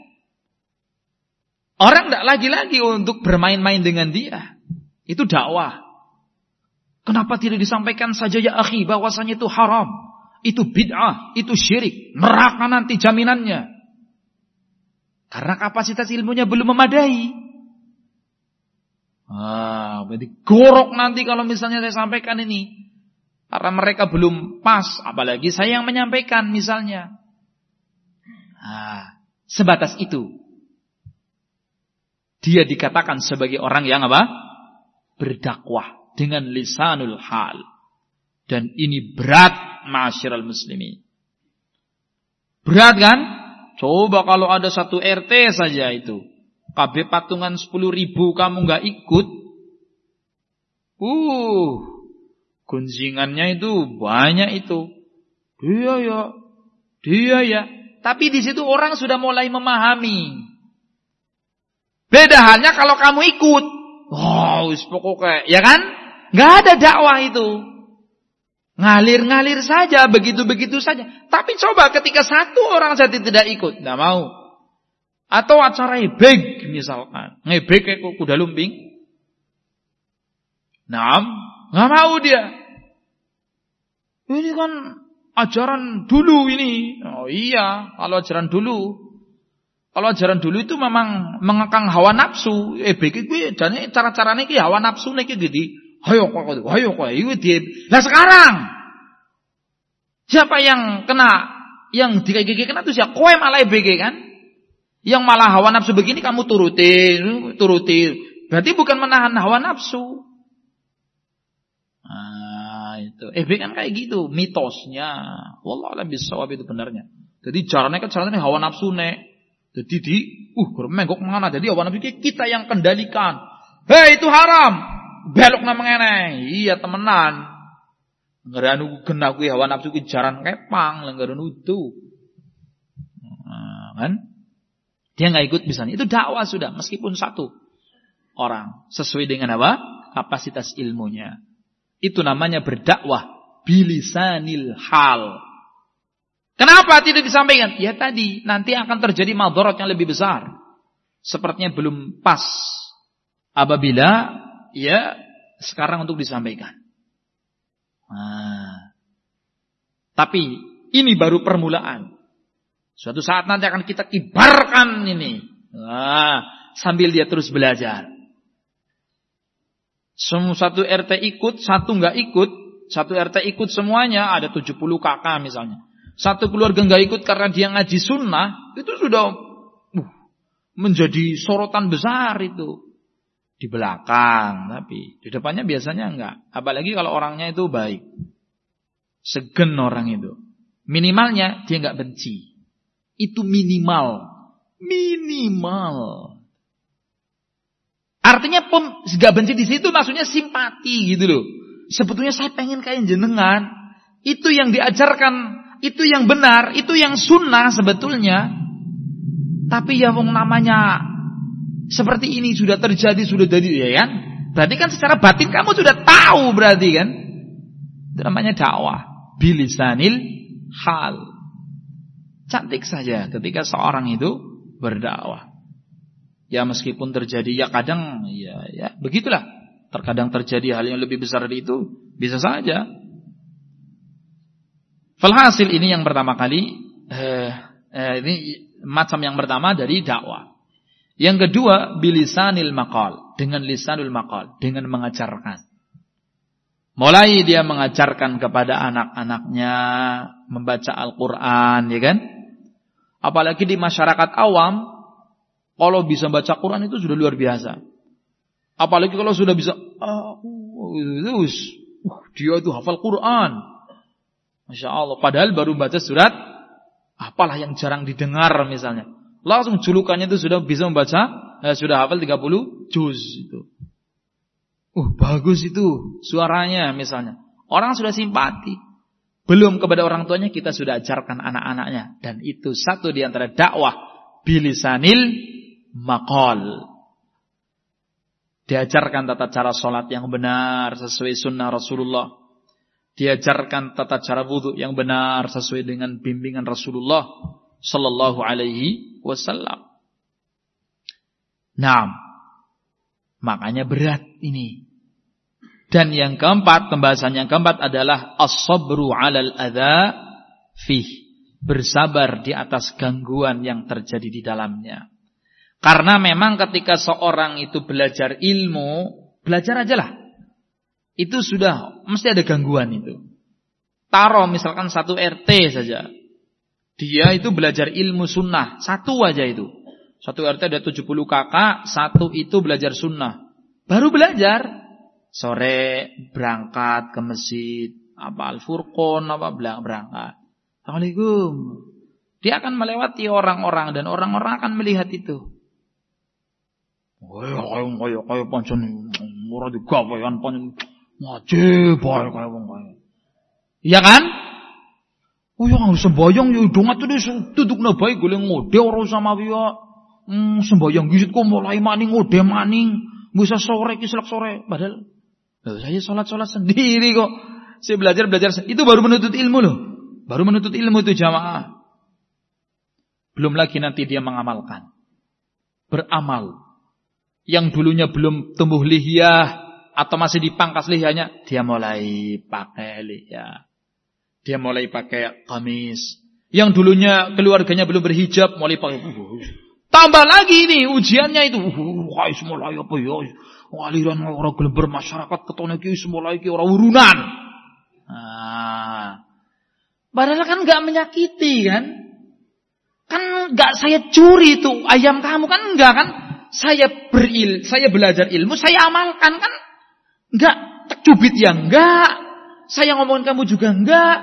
Orang tidak lagi-lagi untuk bermain-main dengan dia. Itu dakwah. Kenapa tidak disampaikan saja ya akhi bahwasanya itu haram, itu bid'ah, itu syirik, neraka nanti jaminannya. Karena kapasitas ilmunya belum memadai. Berarti gorok nanti kalau misalnya saya sampaikan ini. Karena mereka belum pas, apalagi saya yang menyampaikan misalnya. Sebatas itu. Dia dikatakan sebagai orang yang apa? Berdakwah. Dengan lisanul hal. Dan ini berat ma'asyiral muslimin. Berat kan? Coba kalau ada satu RT saja itu. KB patungan 10.000 kamu gak ikut. Gunjingannya itu banyak itu. Dia ya. Tapi di situ orang sudah mulai memahami. Beda halnya kalau kamu ikut. Pokoknya, ya kan? Gak ada dakwah itu. Ngalir-ngalir saja, begitu-begitu saja. Tapi coba ketika satu orang saja tidak ikut, gak mau. Atau acara ebek misalkan. Ngebek kayak kuda lumping. Gak mau dia. Ini kan ajaran dulu ini. Oh iya, kalau ajaran dulu. Kalau ajaran dulu itu memang mengekang hawa nafsu. Ebek itu cara-caranya ki hawa nafsu nek gitu. Hayo kok itu dia. Nah sekarang siapa yang kena, yang digigit kena itu siapa? Kowe malah EBG kan? Yang malah hawa nafsu begini kamu turutin. Berarti bukan menahan hawa nafsu. Itu EBG kan kayak gitu mitosnya. Wallahu a'lam bishawab itu benarnya. Jadi caranya hawa nafsu nek. Jadi menggok mana? Jadi hawa nafsu kita yang kendalikan. Hei itu haram. Belok nama ngene. Iya temenan. Ngeranu kena kuwi hawa nafsu ki jaran kepang lenggaran itu. Kan? Dia enggak ikut misalnya. Itu dakwah sudah meskipun satu orang sesuai dengan apa? Kapasitas ilmunya. Itu namanya berdakwah bilisanil hal. Kenapa tidak disampaikan? Ya tadi nanti akan terjadi madharat yang lebih besar. Sepertinya belum pas apabila ya sekarang untuk disampaikan. Tapi ini baru permulaan. Suatu saat nanti akan kita kibarkan ini. Sambil dia terus belajar. Satu RT ikut, satu enggak ikut. Satu RT ikut semuanya, ada 70 kakak misalnya. Satu keluarga enggak ikut karena dia ngaji sunnah, itu sudah menjadi sorotan besar itu. Di belakang, tapi di depannya biasanya enggak. Apalagi kalau orangnya itu baik. Segen orang itu. Minimalnya dia enggak benci. Itu minimal. Artinya enggak benci di situ maksudnya simpati gitu loh. Sebetulnya saya pengen kayak jenengan. Itu yang diajarkan, itu yang benar, itu yang sunnah sebetulnya. Tapi ya wong namanya seperti ini sudah terjadi, sudah jadi ya kan? Berarti kan secara batin kamu sudah tahu berarti kan? Itu namanya dakwah bilisanil hal. Cantik saja ketika seorang itu berdakwah. Ya meskipun terjadi ya kadang ya begitulah. Terkadang terjadi hal yang lebih besar dari itu, bisa saja. Falhasil ini yang pertama kali ini macam yang pertama dari dakwah. Yang kedua, bilisanil maqal, dengan lisanul maqal, dengan mengajarkan. Mulai dia mengajarkan kepada anak-anaknya membaca Al-Qur'an, ya kan? Apalagi di masyarakat awam, kalau bisa baca Quran itu sudah luar biasa. Apalagi kalau sudah bisa dia itu hafal Quran. Masya Allah. Padahal baru baca surat apalah yang jarang didengar misalnya. Langsung julukannya itu sudah bisa membaca, sudah hafal 30 juz itu. Bagus itu suaranya misalnya. Orang sudah simpati. Belum kepada orang tuanya kita sudah ajarkan anak-anaknya. Dan itu satu di antara dakwah bilisanil maqal. Diajarkan tata cara sholat yang benar sesuai sunnah Rasulullah. Diajarkan tata cara wudhu yang benar sesuai dengan bimbingan Rasulullah sallallahu alaihi wasallam. Nah, makanya berat ini. Dan yang keempat, pembahasan yang keempat adalah as-sabru 'alal adza fih. Bersabar di atas gangguan yang terjadi di dalamnya. Karena memang ketika seorang itu belajar ilmu, belajar aja lah. Itu sudah mesti ada gangguan itu. Taruh misalkan satu RT saja. Dia itu belajar ilmu sunnah. Satu aja itu. Satu RT ada 70 kakak. Satu itu belajar sunnah. Baru belajar. Sore berangkat ke masjid. Al-Furqon. Berangkat. Assalamualaikum. Dia akan melewati orang-orang. Dan orang-orang akan melihat itu. Kayak pancen. Murah digawean pancen. Wajib bae kaya wong kaya. Iya kan? Yang semboyong yo dongat itu dudukna bae golek ngode ora sama wiya. Semboyong gisit kok mulai maning ngode maning. Bisa sore ki selak sore padahal saya salat-salat sendiri kok. Saya belajar itu baru menuntut ilmu loh. Baru menuntut ilmu itu jamaah. Belum lagi nanti dia mengamalkan. Beramal. Yang dulunya belum tumbuh lihiyah atau masih dipangkas lihanya, dia mulai pakai lihya. Dia mulai pakai kamis. Yang dulunya keluarganya belum berhijab, mulai pakai. Tambah lagi ini ujiannya itu. Wah, mulai apa ya? Aliran orang gelem bermasyarakat ketone iki mulai iki ora urunan. Padahal kan enggak menyakiti kan? Kan enggak saya curi itu ayam kamu kan enggak kan? Saya belajar ilmu, saya amalkan kan? Enggak, cubit ya enggak. Saya ngomongin kamu juga enggak.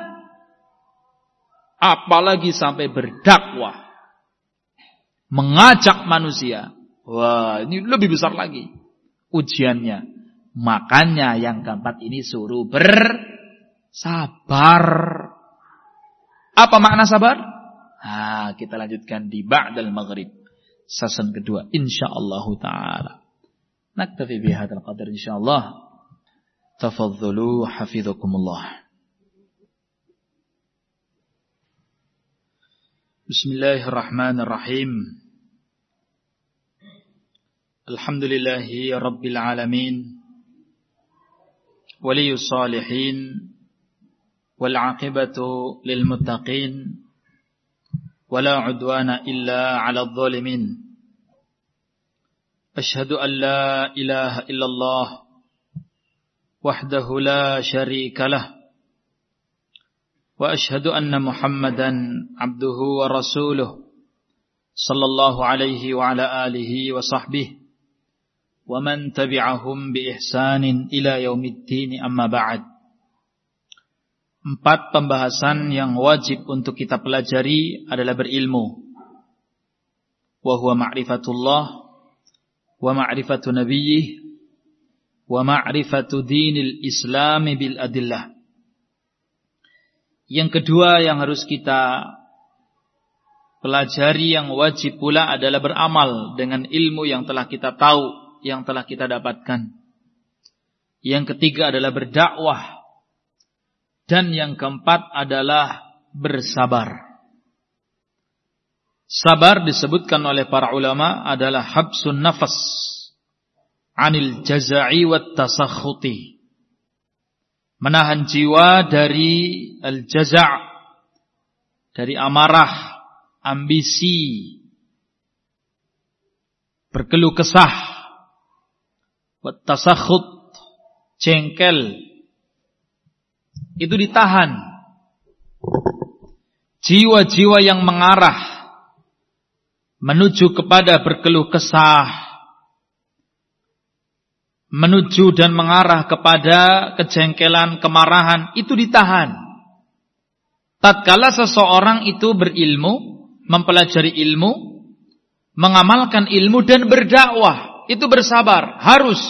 Apalagi sampai berdakwah. Mengajak manusia. Wah, ini lebih besar lagi ujiannya. Makanya yang keempat ini suruh bersabar. Apa makna sabar? Kita lanjutkan di ba'dal maghrib. Session kedua insyaallah taala. Naktafi bihadzal qadar insyaallah. Tafadhalu hafizakumullah. Bismillahirrahmanirrahim. Alhamdulillahi rabbil alamin. Waliyus salihin. Wal aqibatu lil muttaqin. Wala udwana illa 'alal zalimin. Asyhadu an la ilaha illallah wahdahu la syarika lah wa asyhadu anna Muhammadan abduhu wa rasuluh sallallahu alaihi wa ala alihi wa sahbihi wa man tabi'ahum bi ihsanin ila yaumiddin amma ba'd. 4 pembahasan yang wajib untuk kita pelajari adalah berilmu. Wa huwa ma'rifatullah wa ma'rifatu nabiyyih wa ma'rifatu dinil islami bil adillah. Yang kedua yang harus kita pelajari yang wajib pula adalah beramal dengan ilmu yang telah kita tahu, yang telah kita dapatkan. Yang ketiga adalah berdakwah. Dan yang keempat adalah bersabar. Sabar disebutkan oleh para ulama adalah habsun nafas anil jaza'i wat tasakhuti. Menahan jiwa dari al-jaza', dari amarah, ambisi, berkeluh kesah, wat tasakhut, jengkel, itu ditahan. Jiwa-jiwa yang mengarah menuju kepada berkeluh kesah, menuju dan mengarah kepada kejengkelan, kemarahan, itu ditahan. tatkala seseorang itu berilmu, mempelajari ilmu, mengamalkan ilmu dan berdakwah, itu bersabar, harus.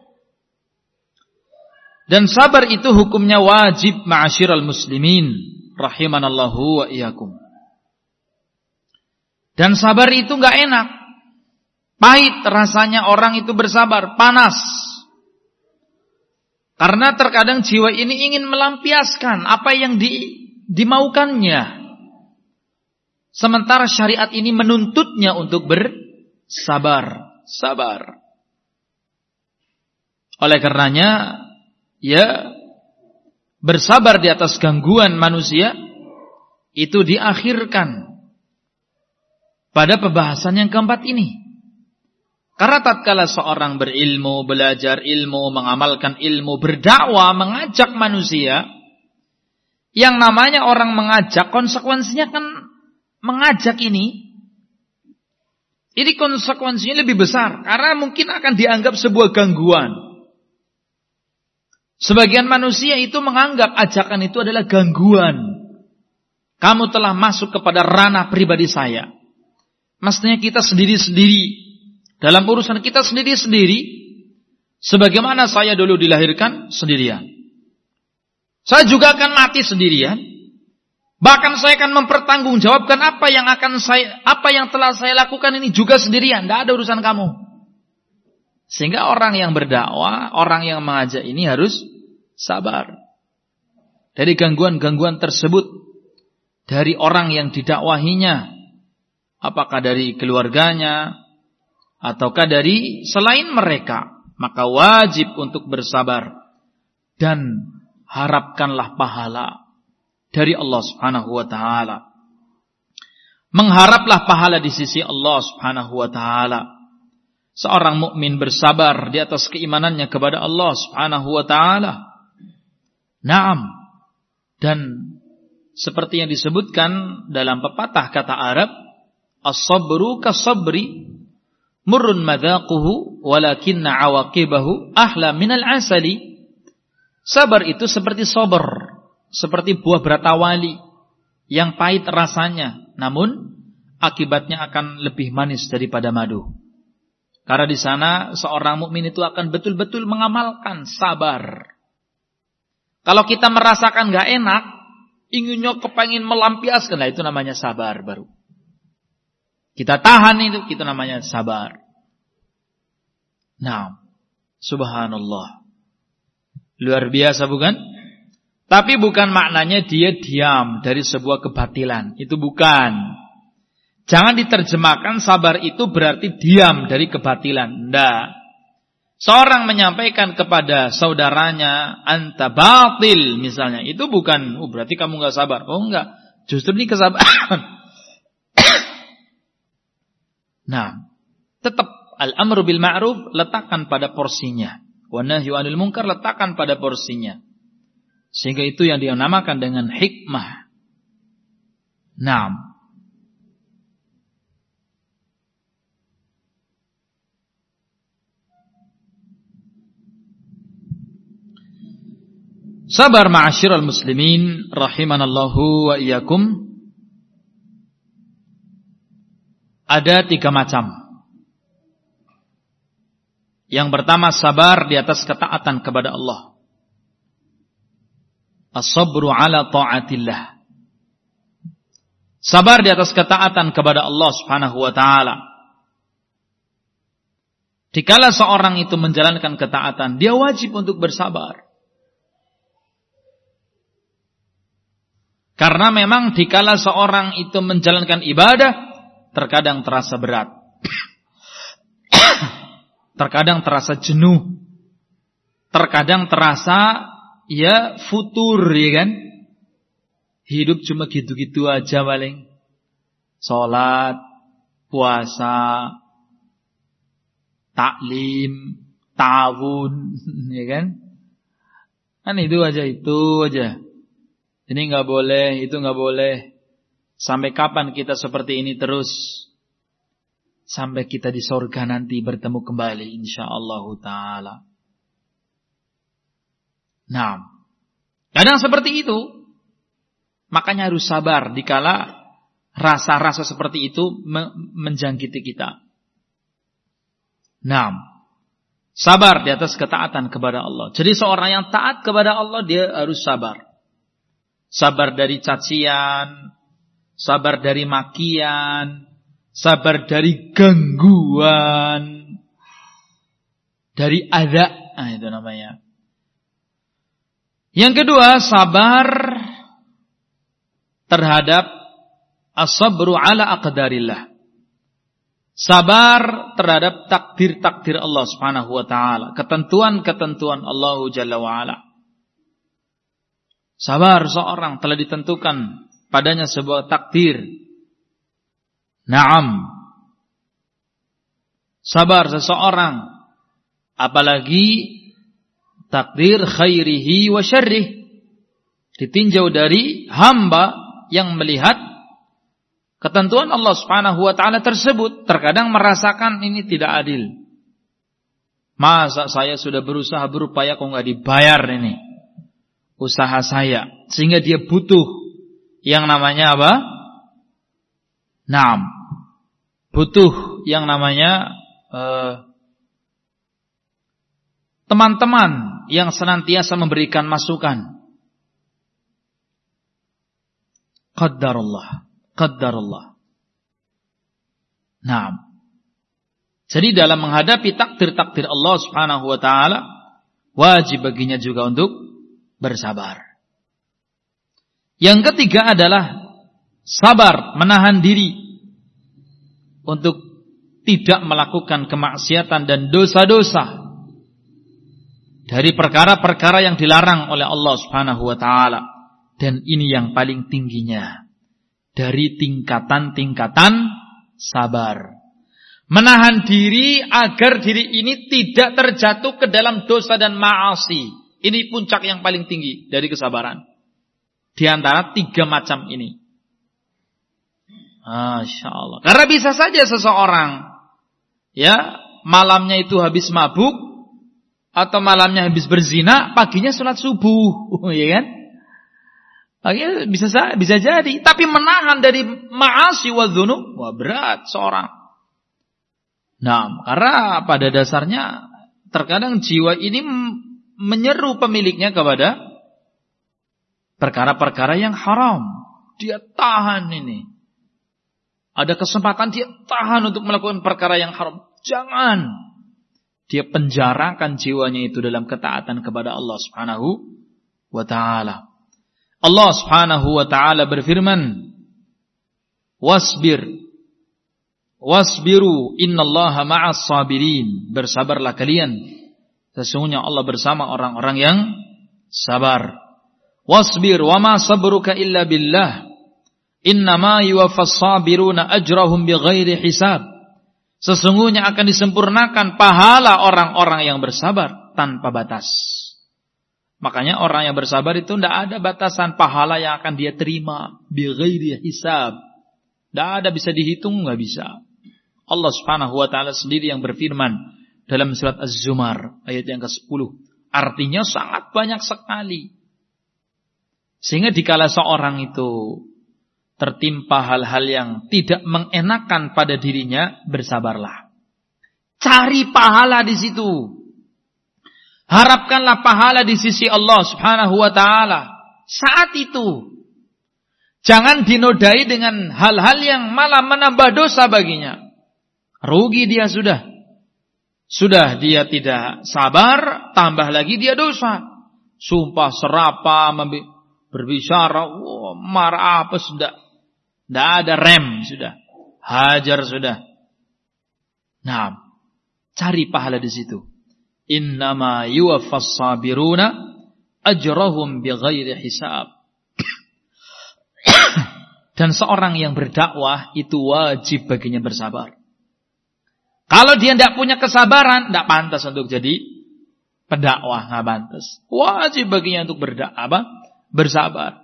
Dan sabar itu hukumnya wajib ma'asyiral muslimin, rahimanallahu wa iyyakum. Dan sabar itu enggak enak. Pahit rasanya orang itu bersabar, panas. Karena terkadang jiwa ini ingin melampiaskan apa yang dimaukannya. Sementara syariat ini menuntutnya untuk bersabar. Sabar. Oleh karenanya, ya, bersabar di atas gangguan manusia itu diakhirkan pada pembahasan yang keempat ini. Karena tatkala seorang berilmu, belajar ilmu, mengamalkan ilmu, berdakwah, mengajak manusia, yang namanya orang mengajak, konsekuensinya kan mengajak ini konsekuensinya lebih besar, karena mungkin akan dianggap sebuah gangguan. Sebagian manusia itu menganggap ajakan itu adalah gangguan. Kamu telah masuk kepada ranah pribadi saya. Mestinya kita sendiri-sendiri. Dalam urusan kita sendiri-sendiri, sebagaimana saya dulu dilahirkan sendirian. Saya juga akan mati sendirian. Bahkan saya akan mempertanggungjawabkan apa yang telah saya lakukan ini juga sendirian. Tidak ada urusan kamu. Sehingga orang yang berdakwah, orang yang mengajak ini harus sabar dari gangguan-gangguan tersebut dari orang yang didakwahinya, apakah dari keluarganya ataukah dari selain mereka, maka wajib untuk bersabar dan harapkanlah pahala dari Allah Subhanahu wa taala. Mengharaplah pahala di sisi Allah Subhanahu wa taala. Seorang mukmin bersabar di atas keimanannya kepada Allah Subhanahu wa taala. Naam. Dan seperti yang disebutkan dalam pepatah kata Arab, as-sabru kas-sabri murrun madhaquhu walakinna awaqibahu ahla minal asali. Sabar itu seperti sober, seperti buah beratawali yang pahit rasanya, namun akibatnya akan lebih manis daripada madu. Karena di sana seorang mukmin itu akan betul-betul mengamalkan sabar. Kalau kita merasakan enggak enak, inginnya kepengin melampiaskan, nah itu namanya sabar baru. Kita tahan itu namanya sabar. Nah, subhanallah. Luar biasa bukan? Tapi bukan maknanya dia diam dari sebuah kebatilan. Itu bukan. Jangan diterjemahkan sabar itu berarti diam dari kebatilan. Tidak. Seorang menyampaikan kepada saudaranya, anta batil misalnya. Itu bukan, berarti kamu enggak sabar. Oh enggak. Justru ini kesabaran. Nah, tetap al-amru bil ma'ruf letakkan pada porsinya. Wa nahyu 'anil munkar letakkan pada porsinya. Sehingga itu yang dinamakan dengan hikmah. Naam. Sabar ma'asyiral muslimin rahimanallahu wa iyyakum. Ada 3 macam. Yang pertama sabar di atas ketaatan kepada Allah. As-sabru ala ta'atillah. Sabar di atas ketaatan kepada Allah Subhanahu wa taala. Dikala seorang itu menjalankan ketaatan, dia wajib untuk bersabar. Karena memang dikala seorang itu menjalankan ibadah, terkadang terasa berat. Terkadang terasa jenuh. Terkadang terasa ya futur, ya kan? Hidup cuma gitu-gitu aja paling. Salat, puasa, taklim, ta'awun, ya kan? Kan itu aja. Ini enggak boleh, itu enggak boleh. Sampai kapan kita seperti ini terus? Sampai kita di surga nanti bertemu kembali insyaallah taala. Nah, kadang seperti itu. Makanya harus sabar dikala rasa-rasa seperti itu menjangkiti kita. Sabar di atas ketaatan kepada Allah. Jadi seorang yang taat kepada Allah, dia harus sabar. Sabar dari cacian, sabar dari makian, sabar dari gangguan, dari adza, itu namanya. Yang kedua, sabar terhadap as-sabru ala aqdarillah. Sabar terhadap takdir-takdir Allah Subhanahu wa taala, ketentuan-ketentuan Allah Jalla wa ala. Sabar seorang telah ditentukan padanya sebuah takdir. Sabar seseorang, apalagi takdir khairihi wa syarrih, ditinjau dari hamba yang melihat ketentuan Allah Subhanahu wa taala tersebut, terkadang merasakan ini tidak adil. Masa saya sudah berusaha berupaya kok enggak dibayar ini usaha saya, sehingga dia butuh yang namanya apa? Butuh yang namanya teman-teman yang senantiasa memberikan masukan. Qaddarullah. Jadi dalam menghadapi takdir-takdir Allah Subhanahu wa taala, wajib baginya juga untuk bersabar. Yang ketiga adalah sabar, menahan diri untuk tidak melakukan kemaksiatan dan dosa-dosa dari perkara-perkara yang dilarang oleh Allah Subhanahu wa taala. Dan ini yang paling tingginya dari tingkatan-tingkatan sabar. Menahan diri agar diri ini tidak terjatuh ke dalam dosa dan maasi. Ini puncak yang paling tinggi dari kesabaran. Di antara 3 macam ini. Masya Allah. Karena bisa saja seseorang, malamnya itu habis mabuk, atau malamnya habis berzina, paginya sholat subuh, ya kan? Paginya bisa jadi. Tapi menahan dari ma'asi wa dzunub, wah berat seorang. Karena pada dasarnya terkadang jiwa ini menyeru pemiliknya kepada perkara-perkara yang haram. Dia tahan ini. Ada kesempatan dia tahan untuk melakukan perkara yang haram. Jangan. Dia penjarakan jiwanya itu dalam ketaatan kepada Allah Subhanahu wa ta'ala. Allah Subhanahu wa ta'ala berfirman, Wasbiru innallaha ma'as sabirin. Bersabarlah kalian, sesungguhnya Allah bersama orang-orang yang sabar. Wasbir wa ma sabruka illa billah. Innama yuwaffas sabiruna ajrahum bighairi hisab. Sesungguhnya akan disempurnakan pahala orang-orang yang bersabar tanpa batas. Makanya orang yang bersabar itu tidak ada batasan pahala yang akan dia terima. Bighairi hisab. Tidak ada bisa dihitung, nggak bisa. Allah Subhanahu wa ta'ala sendiri yang berfirman dalam surat Az-Zumar ayat yang ke-10. Artinya sangat banyak sekali. Sehingga dikala seorang itu tertimpa hal-hal yang tidak mengenakan pada dirinya, bersabarlah. Cari pahala di situ. Harapkanlah pahala di sisi Allah Subhanahu wa ta'ala saat itu. Jangan dinodai dengan hal-hal yang malah menambah dosa baginya. Rugi dia sudah. Sudah dia tidak sabar, tambah lagi dia dosa. Sumpah serapa, berbicara, marah apa sudah. Tidak ada rem sudah. Hajar sudah. Cari pahala di situ. Innama yuwaffas sabiruna ajrahum bighairi hisab. Dan seorang yang berdakwah itu wajib baginya bersabar. Kalau dia tidak punya kesabaran, tidak pantas untuk jadi pendakwah, nggak pantas. Wajib baginya untuk bersabar.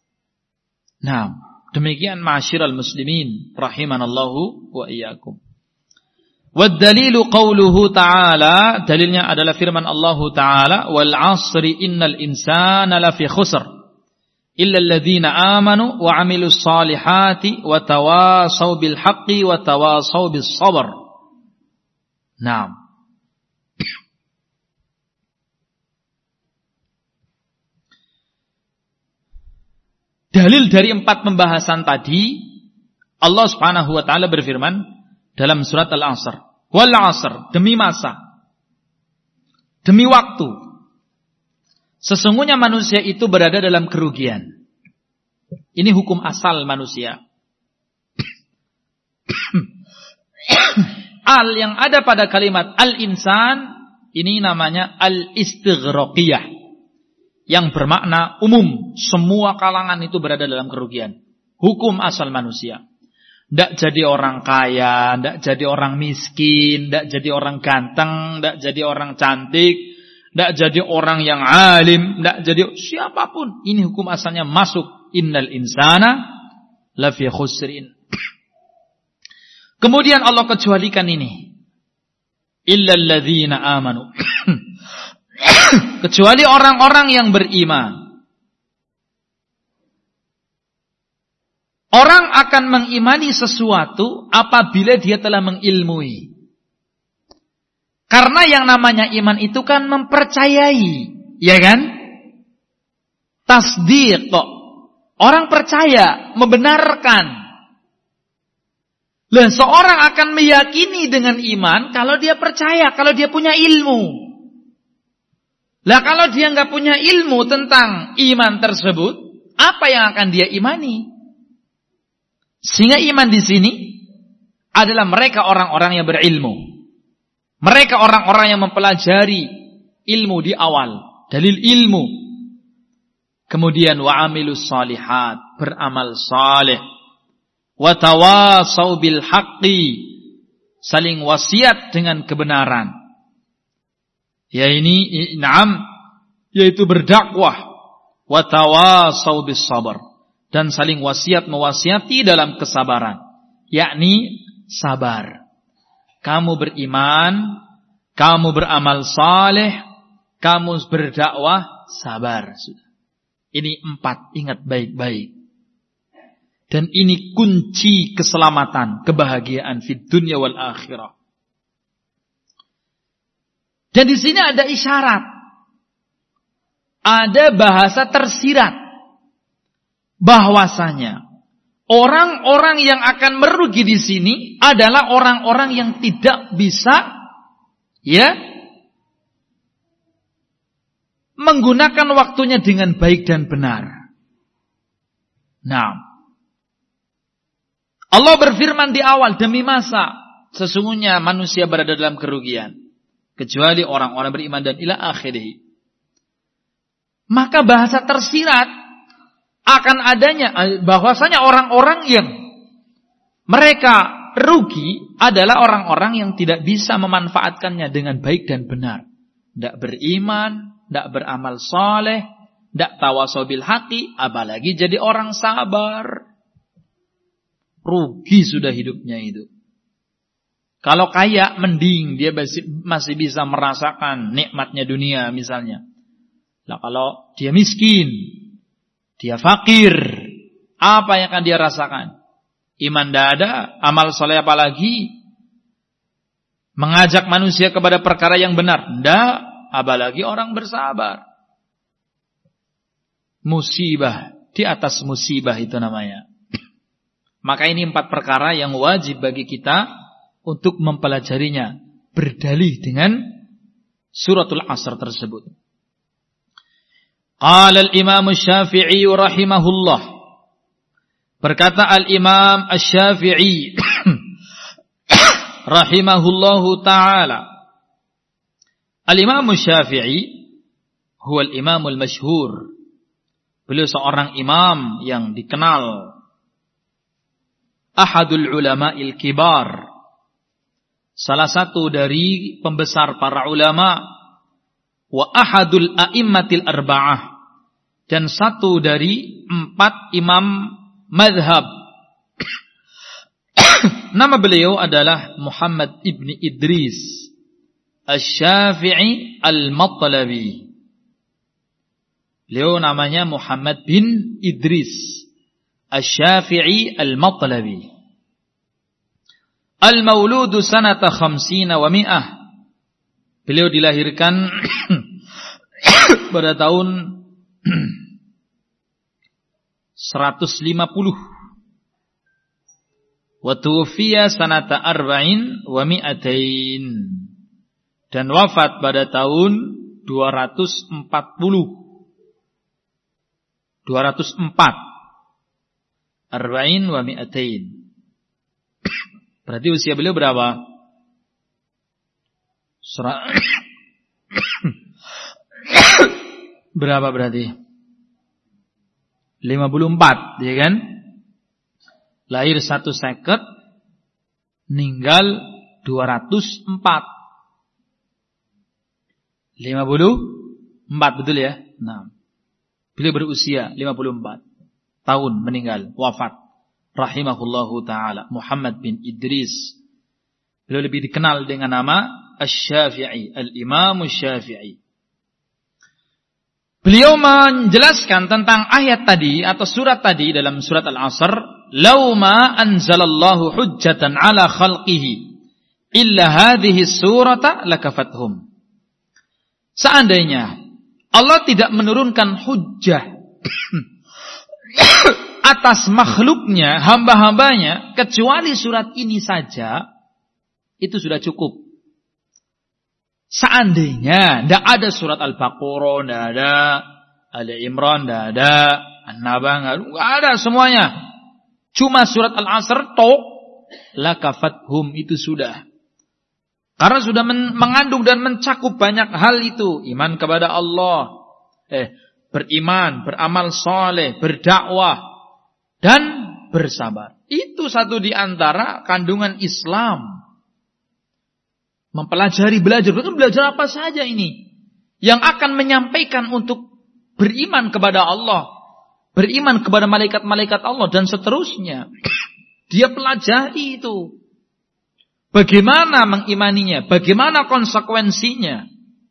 Demikian ma'asyiral muslimin rahimanallahu wa iyyakum. Wad dalilu qauluhu ta'ala, dalilnya adalah firman Allah Ta'ala, wal 'asri innal insana lafi khusr illal ladzina amanu wa 'amilus solihati wa tawasaw bil haqqi wa tawasaw bis sabr. Naam. Dalil dari 4 pembahasan tadi, Allah Subhanahu wa taala berfirman dalam surat Al-'Asr, wal 'asr, demi masa, demi waktu, sesungguhnya manusia itu berada dalam kerugian. Ini hukum asal manusia. Al yang ada pada kalimat al-insan ini namanya al-istighraqiyah, yang bermakna umum, semua kalangan itu berada dalam kerugian. Hukum asal manusia. Tidak jadi orang kaya, tidak jadi orang miskin, tidak jadi orang ganteng, tidak jadi orang cantik, tidak jadi orang yang alim, tidak jadi siapapun. Ini hukum asalnya masuk. Innal insana lafi khusrin. Kemudian Allah kecualikan ini. Illal ladzina amanu. Kecuali orang-orang yang beriman. Orang akan mengimani sesuatu apabila dia telah mengilmui. Karena yang namanya iman itu kan mempercayai, ya kan? Tasdiq kok. Orang percaya, membenarkan. Lah seorang akan meyakini dengan iman kalau dia percaya, kalau dia punya ilmu. Lah kalau dia nggak punya ilmu tentang iman tersebut, apa yang akan dia imani? Sehingga iman di sini adalah mereka orang-orang yang berilmu. Mereka orang-orang yang mempelajari ilmu di awal, dalil ilmu. Kemudian wa amilus solihat, beramal saleh. Wa tawasaw bil haqqi, saling wasiat dengan kebenaran. Ya ini na'am, yaitu berdakwah, wa tawasaw bis sabr, dan saling wasiat mewasiati dalam kesabaran, yakni sabar. Kamu beriman, kamu beramal saleh, kamu berdakwah, sabar. Ini 4, ingat baik-baik. Dan ini kunci keselamatan, kebahagiaan fid dunya wal akhirah. Dan di sini ada isyarat. Ada bahasa tersirat. Bahwasanya orang-orang yang akan merugi di sini adalah orang-orang yang tidak bisa menggunakan waktunya dengan baik dan benar. Nah, Allah berfirman di awal, demi masa, sesungguhnya manusia berada dalam kerugian. Kecuali orang-orang beriman dan ila akhirih. Maka bahasa tersirat akan adanya bahwasanya orang-orang yang mereka rugi adalah orang-orang yang tidak bisa memanfaatkannya dengan baik dan benar. Tidak beriman, tidak beramal saleh, tidak tawasaw bil haqqi, apalagi jadi orang sabar. Rugi sudah hidupnya itu. Kalau kaya mending, dia masih bisa merasakan nikmatnya dunia misalnya. Nah kalau dia miskin, dia fakir, apa yang akan dia rasakan? Iman tidak ada, amal soleh apalagi? Mengajak manusia kepada perkara yang benar, tidak, apalagi orang bersabar. Musibah, di atas musibah itu namanya. Maka ini 4 perkara yang wajib bagi kita untuk mempelajarinya, berdalih dengan suratul Asr tersebut. Qala al-Imam Asy-Syafi'i rahimahullah. Berkata al-Imam Asy-Syafi'i rahimahullahu taala. Al-Imam Asy-Syafi'i huwa al-Imam al-masyhur. Beliau seorang imam yang dikenal, ahadul ulama'il kibar, salah satu dari pembesar para ulama, wa ahadul a'immatil arba'ah, dan satu dari 4 imam madhab. Nama beliau adalah Muhammad ibn Idris Asy-Syafi'i al-Matlabi. Beliau namanya Muhammad bin Idris Asy-Syafi'i Al-Matlabi. Al-Mauludu sanata 50 wa 100. Beliau dilahirkan pada tahun 150. Wa tuwfiya sanata 40 wa 200. Dan wafat pada tahun 204. Arba'in wa 200. Berarti usia beliau berapa? Berapa berarti? 54, ya kan? Lahir 150, meninggal 204. 54 betul ya? Nah. Beliau berusia 54 tahun meninggal, wafat. Rahimahullahu ta'ala. Muhammad bin Idris. Beliau lebih dikenal dengan nama Asy-Syafi'i, Al-Imam Asy-Syafi'i. Beliau menjelaskan tentang ayat tadi atau surat tadi dalam surat Al-Asr, "Lau ma anzalallahu hujjatan ala khalqihi illa hadhihi surata lakafathum." Seandainya Allah tidak menurunkan hujjah atas makhluknya, hamba-hambanya, kecuali surat ini saja, itu sudah cukup. Seandainya tidak ada surat Al-Baqarah, tidak ada Ali Imran, tidak ada An-Naba, tidak ada semuanya. Cuma surat Al-Asr, lakafathum, itu sudah. Karena sudah mengandung dan mencakup banyak hal itu. Iman kepada Allah, beriman, beramal soleh, berdakwah, dan bersabar. Itu satu di antara kandungan Islam. Mempelajari, belajar apa saja ini yang akan menyampaikan untuk beriman kepada Allah, beriman kepada malaikat-malaikat Allah, dan seterusnya. Dia pelajari itu. Bagaimana mengimaninya, bagaimana konsekuensinya.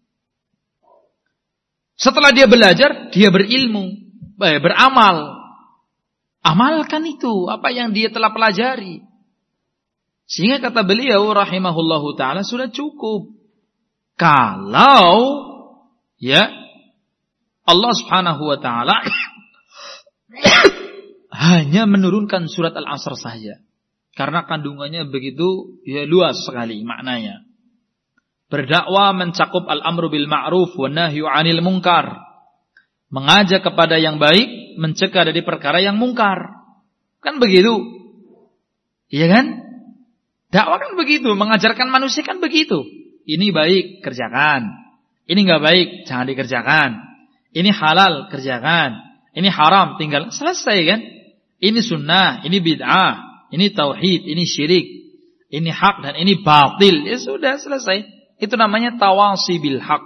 Setelah dia belajar, dia berilmu, beramal. Amalkan itu, apa yang dia telah pelajari. Sehingga kata beliau rahimahullahu ta'ala sudah cukup. Kalau ya Allah subhanahu wa ta'ala hanya menurunkan surat Al-Asr saja. Karena kandungannya begitu ya luas sekali maknanya. Berdakwah mencakup al-amru bil ma'ruf wa nahyu 'anil munkar. Mengajak kepada yang baik, mencegah dari perkara yang mungkar. Kan begitu? Iya kan? Dakwah kan begitu, mengajarkan manusia kan begitu. Ini baik, kerjakan. Ini enggak baik, jangan dikerjakan. Ini halal, kerjakan. Ini haram, tinggal. Selesai kan? Ini sunnah, ini bid'ah, ini tauhid, ini syirik, ini hak dan ini batil. Ya sudah, selesai. Itu namanya tawasi bil haq.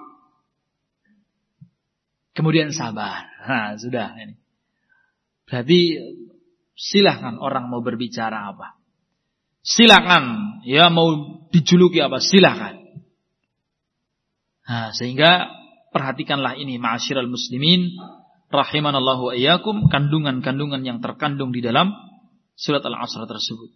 Kemudian sabar. Nah, sudah ini. Berarti silahkan orang mau berbicara apa. Silakan, ya mau dijuluki apa, silakan. Nah, sehingga perhatikanlah ini ma'asyiral muslimin rahimanallahu wa iyyakum, kandungan-kandungan yang terkandung di dalam surat Al-Asr tersebut.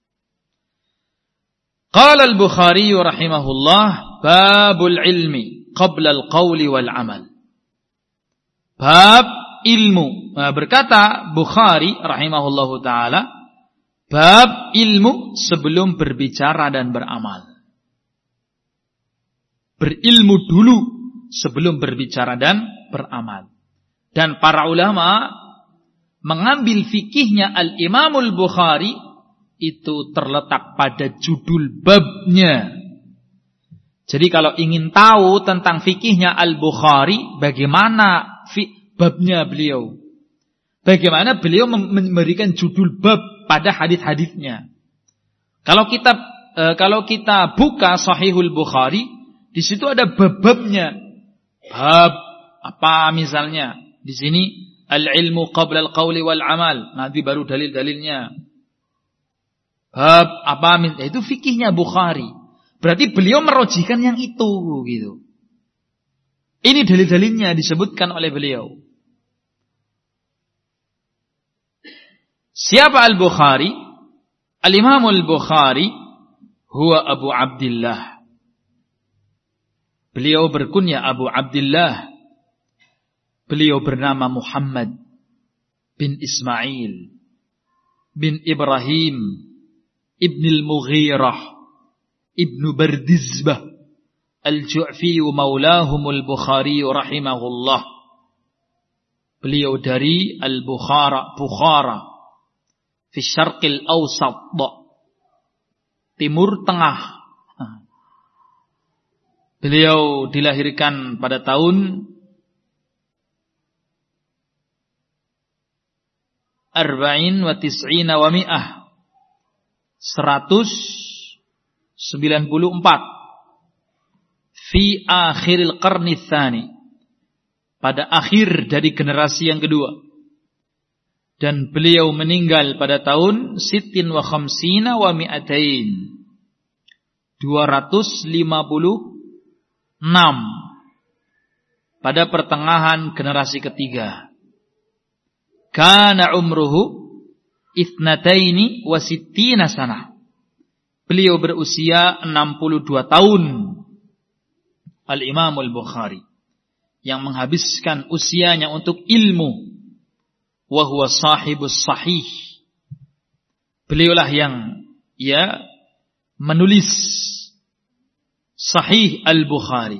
Qala al-Bukhari rahimahullah, babul ilmi qabla al-qawli wal amal. Bab ilmu. Nah, berkata Bukhari rahimahullahu taala, bab ilmu sebelum berbicara dan beramal. Berilmu dulu sebelum berbicara dan beramal. Dan para ulama mengambil fikihnya Al-Imamul Bukhari itu terletak pada judul babnya. Jadi kalau ingin tahu tentang fikihnya Al-Bukhari, bagaimana babnya beliau, bagaimana beliau memberikan judul bab pada hadis-hadisnya. Kalau kita buka Sahihul Bukhari, di situ ada bab-babnya. Bab apa misalnya? Di sini al-ilmu qabla al-qawli wal amal. Nanti baru dalil-dalilnya. Bab apa? Itu fikihnya Bukhari. Berarti beliau merojihkan yang itu gitu. Ini dalil-dalilnya disebutkan oleh beliau. Siapa Al-Bukhari? Al-Imam Al-Bukhari huwa Abu Abdillah. Beliau berkunya Abu Abdillah. Beliau bernama Muhammad bin Ismail bin Ibrahim ibn al-Mughirah ibn Bardizbah al-Ju'fi maulahum al-Bukhari rahimahullah. Beliau dari Al-Bukhara, Bukhara fi Syarqil Awsat, Timur Tengah. Beliau dilahirkan pada tahun 94 wa 194 fi akhiril qarni tsani, pada akhir dari generasi yang kedua, dan beliau meninggal pada tahun 56 wa 256 pada pertengahan generasi ketiga. Kana umruhu 62 sanah. Beliau berusia 62 tahun. Al-Imam Al-Bukhari yang menghabiskan usianya untuk ilmu. Wa huwa sahibus sahih. Beliaulah yang menulis Sahih Al-Bukhari.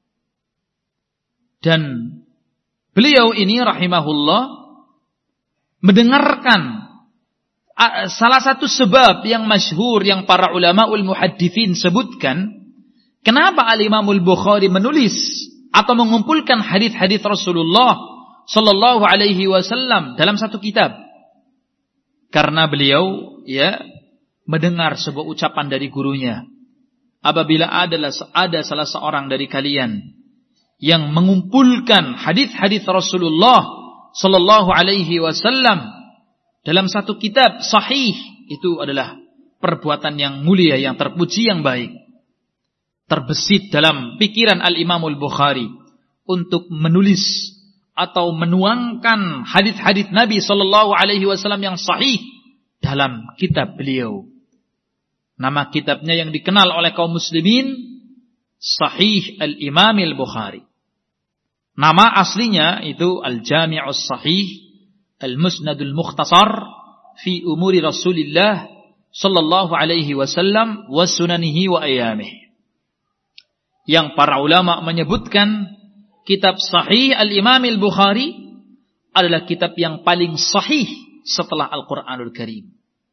Dan beliau ini rahimahullah mendengarkan salah satu sebab yang masyhur yang para ulamaul muhadditsin sebutkan, kenapa Al-Imam Al-Bukhari menulis atau mengumpulkan hadis-hadis Rasulullah sallallahu alaihi wasallam dalam satu kitab. Karena beliau mendengar sebuah ucapan dari gurunya. Apabila ada salah seorang dari kalian yang mengumpulkan hadis-hadis Rasulullah sallallahu alaihi wasallam dalam satu kitab sahih, itu adalah perbuatan yang mulia, yang terpuji, yang baik. Terbesit dalam pikiran Al-Imam Al-Bukhari untuk menulis atau menuangkan hadis-hadis Nabi sallallahu alaihi wasallam yang sahih dalam kitab beliau. Nama kitabnya yang dikenal oleh kaum muslimin Sahih Al-Imam Al-Bukhari. Nama aslinya itu Al-Jami'us Sahih Al-Musnadul Mukhtasar fi umuri Rasulillah sallallahu alaihi wasallam wa sunanihi wa ayyamih. Yang para ulama menyebutkan kitab Sahih Al-Imam Al-Bukhari adalah kitab yang paling sahih setelah Al-Qur'anul Karim.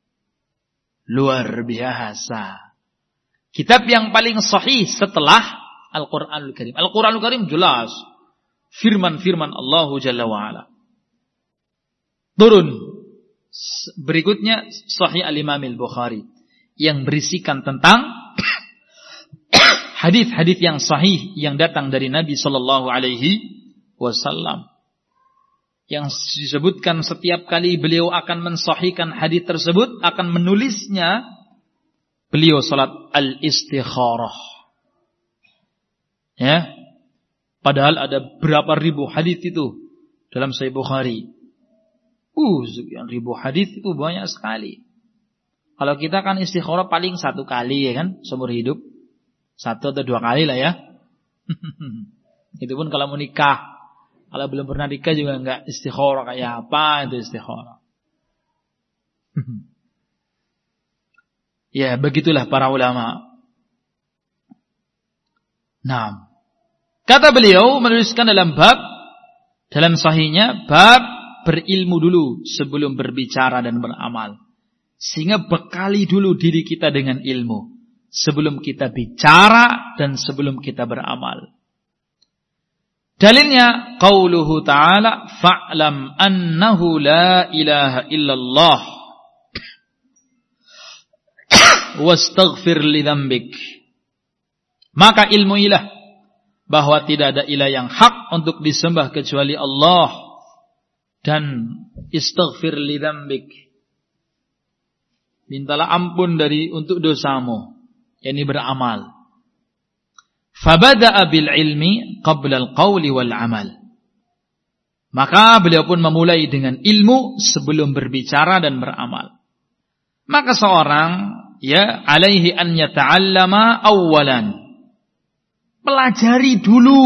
Luar biasa. Kitab yang paling sahih setelah Al-Qur'anul Karim. Al-Qur'anul Karim jelas firman-firman Allah Jalla wa'ala. Turun. Berikutnya Sahih Al-Imam Al-Bukhari yang berisikan tentang hadis-hadis yang sahih yang datang dari Nabi sallallahu alaihi wasallam. Yang disebutkan setiap kali beliau akan mensahihkan hadis tersebut, akan menulisnya, beliau salat al-istikharah. Ya. Padahal ada berapa ribu hadis itu dalam Sahih Bukhari. Sekian ribu hadis itu banyak sekali. Kalau kita kan istikharah paling satu kali ya kan, seumur hidup. 1 atau 2 kali lah ya. Itu pun kalau mau nikah. Kalau belum pernah nikah juga enggak istikharah, kayak apa itu istikharah. Ya, begitulah para ulama. Nah, kata beliau menuliskan dalam sahihnya, bab berilmu dulu sebelum berbicara dan beramal. Sehingga bekali dulu diri kita dengan ilmu sebelum kita bicara dan sebelum kita beramal. Dalilnya qauluhu ta'ala fa'lam annahu la ilaha illallah wastaghfir li dzambik. Maka ilmuilah bahwa tidak ada ilah yang hak untuk disembah kecuali Allah, dan istaghfir li dzambik, mintalah ampun untuk dosamu, yakni beramal. Fabada'a bil ilmi qabla al-qawli wal amal. Maka beliau pun memulai dengan ilmu sebelum berbicara dan beramal. Maka seorang alaihi an yata'allama awwalan. Pelajari dulu.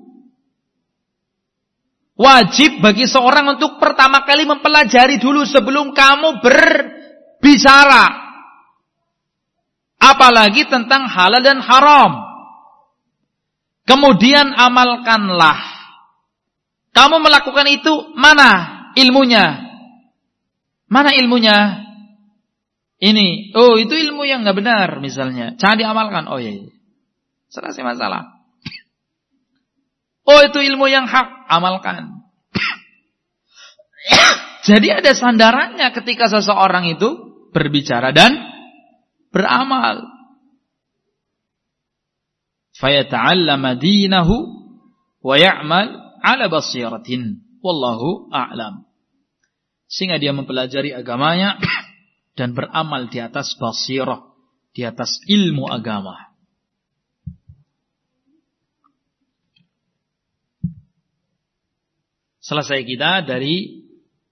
Wajib bagi seorang untuk pertama kali mempelajari dulu sebelum kamu berbicara. Apalagi tentang halal dan haram. Kemudian amalkanlah. Kamu melakukan itu, mana ilmunya? Mana ilmunya? Ini, itu ilmu yang nggak benar misalnya. Jangan diamalkan. Oh iya. Selesai masalah. Oh itu ilmu yang hak, amalkan. Jadi ada sandarannya ketika seseorang itu berbicara dan beramal. Fayata'allama dinahu wa ya'mal ala basiratin wallahu a'lam. Sehingga dia mempelajari agamanya dan beramal di atas basirah, di atas ilmu agama. Selesai kita dari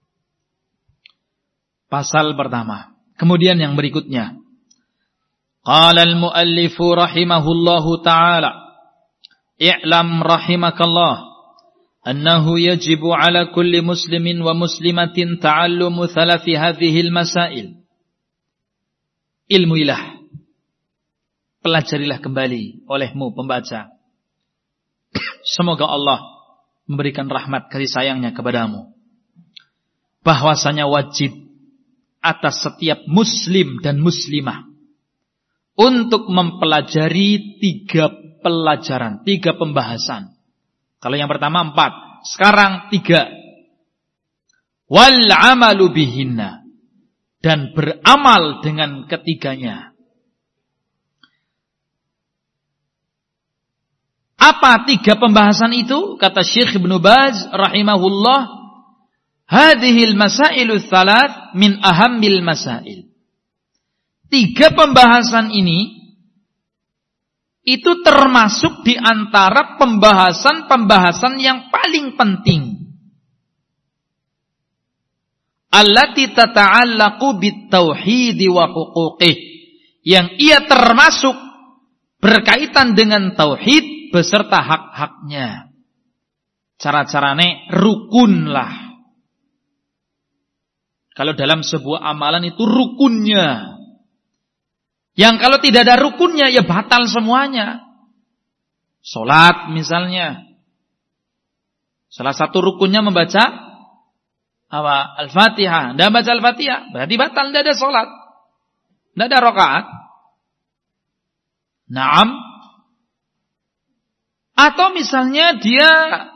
pasal pertama. Kemudian yang berikutnya. Qala al-muallifu rahimahullahu ta'ala. I'lam rahimakallah. أنه يجب على كل مسلم ومسلمة تعلم ثلاث هذه المسائل. Ilmuilah, pelajarilah kembali olehmu pembaca. Semoga Allah memberikan rahmat kasih sayangnya kepadamu. Bahwasanya wajib atas setiap muslim dan muslimah untuk mempelajari 3 pelajaran, 3 pembahasan. Kalau yang pertama 4, sekarang 3. Wal amalu bihinna, dan beramal dengan ketiganya. Apa 3 pembahasan itu? Kata Syekh Ibnu Baz rahimahullah, hadhil masailu tsalath min ahammil masail. 3 pembahasan ini itu termasuk di antara pembahasan-pembahasan yang paling penting. Allati tata'allaqu bit-tauhid wa huquqih. Yang ia termasuk berkaitan dengan tauhid beserta hak-haknya. Cara-carane rukunlah. Kalau dalam sebuah amalan itu rukunnya. Yang kalau tidak ada rukunnya, ya batal semuanya. Salat misalnya. Salah satu rukunnya membaca apa? Al-Fatihah. Tidak baca Al-Fatihah, berarti batal, tidak ada salat. Tidak ada rakaat. Naam. Atau misalnya dia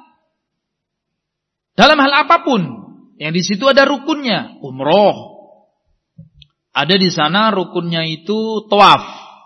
dalam hal apapun yang di situ ada rukunnya, umroh. Ada di sana rukunnya itu tawaf.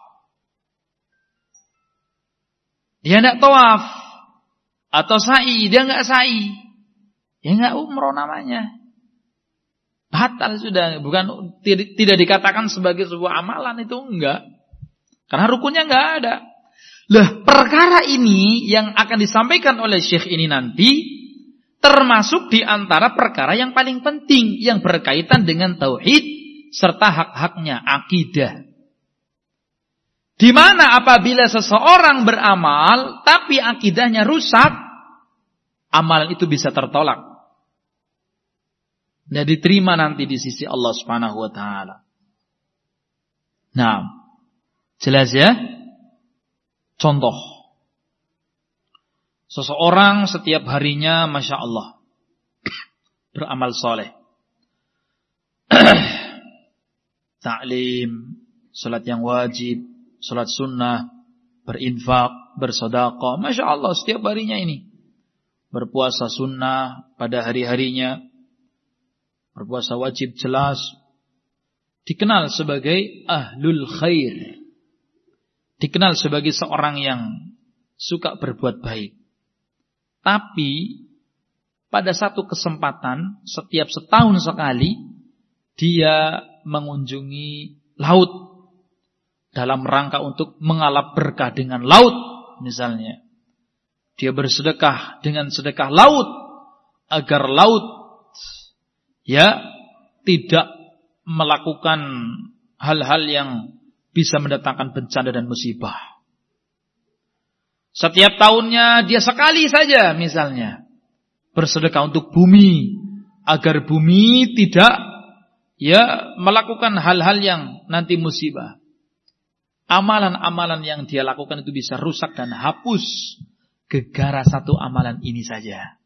Dia tidak tawaf. Atau sa'i, dia tidak sa'i. Ya tidak umroh namanya. Batal sudah. Bukan, tidak dikatakan sebagai sebuah amalan, itu enggak. Karena rukunnya enggak ada. Lah, perkara ini yang akan disampaikan oleh Syekh ini nanti termasuk di antara perkara yang paling penting yang berkaitan dengan tauhid serta hak-haknya, akidah. Di mana apabila seseorang beramal tapi akidahnya rusak, amalan itu bisa tertolak. Dan diterima nanti di sisi Allah Subhanahu wa taala. Nah, jelas ya? Contoh. Seseorang setiap harinya Masya Allah beramal soleh. Ta'lim, salat yang wajib, salat sunnah, berinfak, bersedekah. Masya Allah setiap harinya ini. Berpuasa sunnah pada hari-harinya. Berpuasa wajib jelas. Dikenal sebagai ahlul khair. Dikenal sebagai seorang yang suka berbuat baik. Tapi pada satu kesempatan, setiap setahun sekali, dia mengunjungi laut dalam rangka untuk mengalap berkah dengan laut misalnya. Dia bersedekah dengan sedekah laut agar laut tidak melakukan hal-hal yang bisa mendatangkan bencana dan musibah. Setiap tahunnya dia sekali saja misalnya bersedekah untuk bumi, agar bumi tidak melakukan hal-hal yang nanti musibah. Amalan-amalan yang dia lakukan itu bisa rusak dan hapus gegara satu amalan ini saja.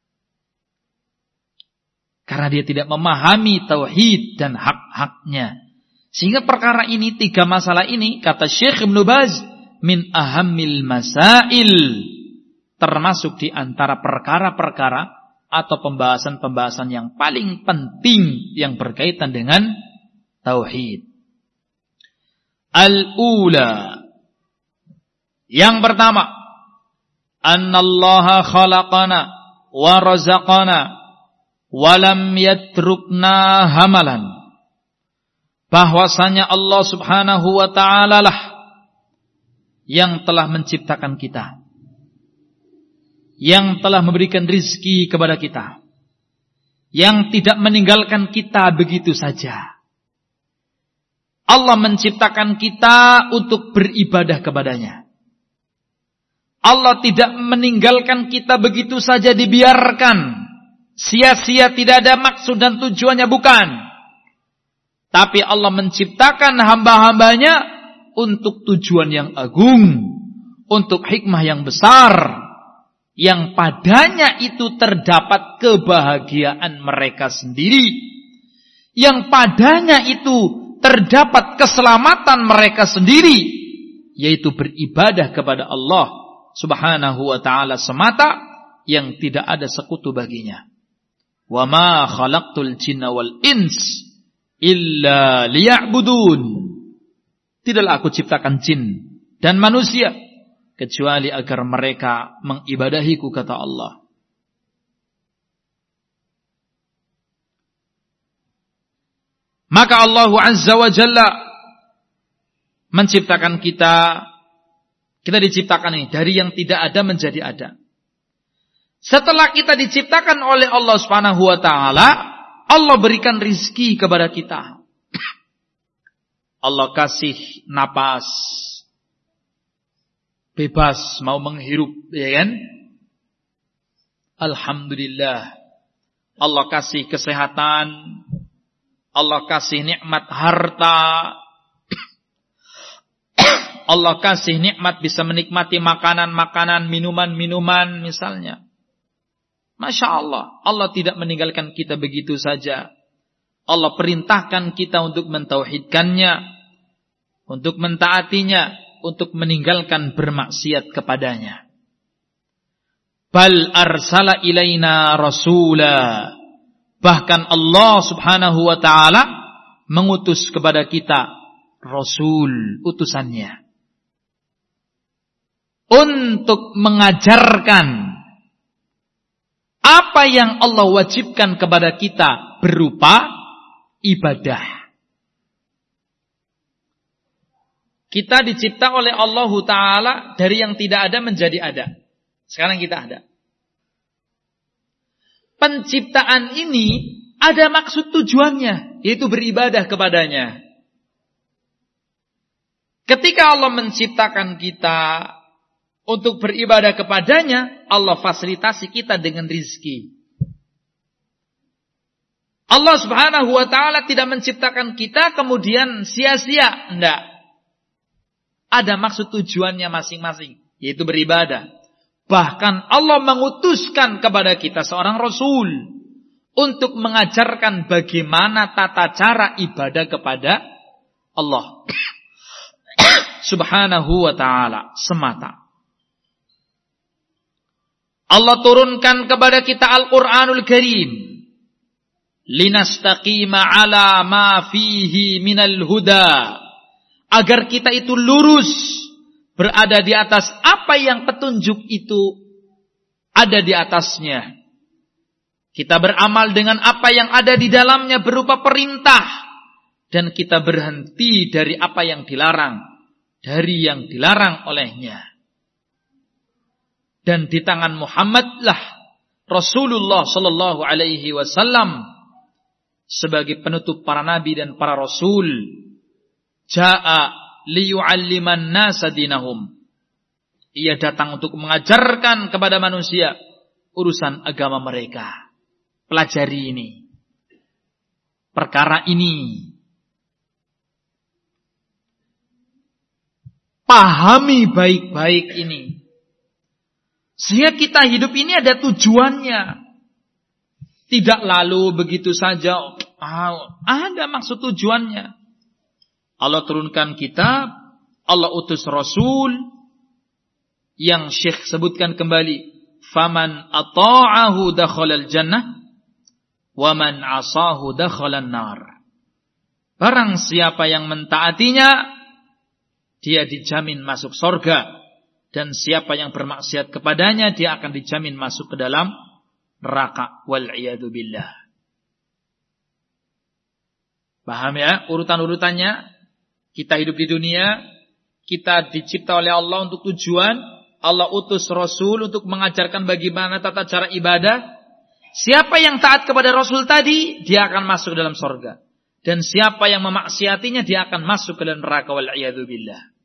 Karena dia tidak memahami tauhid dan hak-haknya. Sehingga perkara ini, 3 masalah ini, kata Syekh Ibn Baz, min ahammil masail, termasuk di antara perkara-perkara atau pembahasan-pembahasan yang paling penting yang berkaitan dengan tauhid. Al-ula, yang pertama, annallaha khalaqana wa razaqana wa lam yatrukna hamalan. Bahwasanya Allah Subhanahu wa ta'ala lah yang telah menciptakan kita, yang telah memberikan rizki kepada kita, yang tidak meninggalkan kita begitu saja. Allah menciptakan kita untuk beribadah kepadanya. Allah tidak meninggalkan kita begitu saja dibiarkan, sia-sia, tidak ada maksud dan tujuannya, bukan. Tapi Allah menciptakan hamba-hambanya untuk tujuan yang agung, untuk hikmah yang besar, yang padanya itu terdapat kebahagiaan mereka sendiri, yang padanya itu terdapat keselamatan mereka sendiri, yaitu beribadah kepada Allah Subhanahu wa ta'ala semata, yang tidak ada sekutu baginya. Wa ma khalaqtul jinna wal ins illa liya'budun. Tidaklah aku ciptakan jin dan manusia kecuali agar mereka mengibadahiku, kata Allah. Maka Allah Azza wa Jalla menciptakan kita diciptakan ini dari yang tidak ada menjadi ada. Setelah kita diciptakan oleh Allah Subhanahu wa ta'ala, Allah berikan rizki kepada kita. Allah kasih napas, bebas mau menghirup, ya kan? Alhamdulillah. Allah kasih kesehatan, Allah kasih nikmat harta, Allah kasih nikmat bisa menikmati makanan-makanan, minuman-minuman misalnya. Masya Allah, Allah tidak meninggalkan kita begitu saja. Allah perintahkan kita untuk mentauhidkannya, untuk mentaatinya, untuk meninggalkan bermaksiat kepadanya. Bal arsala ilaina rasula. Bahkan Allah Subhanahu wa ta'ala mengutus kepada kita Rasul, utusannya, untuk mengajarkan apa yang Allah wajibkan kepada kita berupa ibadah. Kita dicipta oleh Allah Ta'ala dari yang tidak ada menjadi ada. Sekarang kita ada. Penciptaan ini ada maksud tujuannya, yaitu beribadah kepadanya. Ketika Allah menciptakan kita untuk beribadah kepadanya, Allah fasilitasi kita dengan rizki. Allah Subhanahu wa ta'ala tidak menciptakan kita kemudian sia-sia. Enggak. Ada maksud tujuannya masing-masing, yaitu beribadah. Bahkan Allah mengutuskan kepada kita seorang Rasul untuk mengajarkan bagaimana tata cara ibadah kepada Allah Subhanahu wa ta'ala semata. Allah turunkan kepada kita Al-Quranul Karim, linastaqima ala ma fihi minal huda, agar kita itu lurus, berada di atas apa yang petunjuk itu ada di atasnya. Kita beramal dengan apa yang ada di dalamnya berupa perintah, dan kita berhenti dari apa yang dilarang, dari yang dilarang olehnya. Dan di tangan Muhammad lah Rasulullah sallallahu alaihi wasallam sebagai penutup para nabi dan para rasul, jaa liyu'alliman nasa dinahum. Ia datang untuk mengajarkan kepada manusia urusan agama mereka. Pelajari ini. Perkara ini. Pahami baik-baik ini. Sehingga kita hidup ini ada tujuannya. Tidak lalu begitu saja. Ada maksud tujuannya. Allah turunkan kitab. Allah utus Rasul. Yang Syekh sebutkan kembali. Faman ata'ahu dakhalal jannah. Waman asahu dakhalan nar. Barang siapa yang mentaatinya, dia dijamin masuk surga. Dan siapa yang bermaksiat kepadanya, dia akan dijamin masuk ke dalam neraka. Wal'iyadu billah. Paham ya urutan-urutannya? Kita hidup di dunia, kita dicipta oleh Allah untuk tujuan. Allah utus Rasul untuk mengajarkan bagaimana tata cara ibadah. Siapa yang taat kepada Rasul tadi, dia akan masuk ke dalam surga. Dan siapa yang memaksiatinya, dia akan masuk ke dalam neraka. Wal'iyadu billah.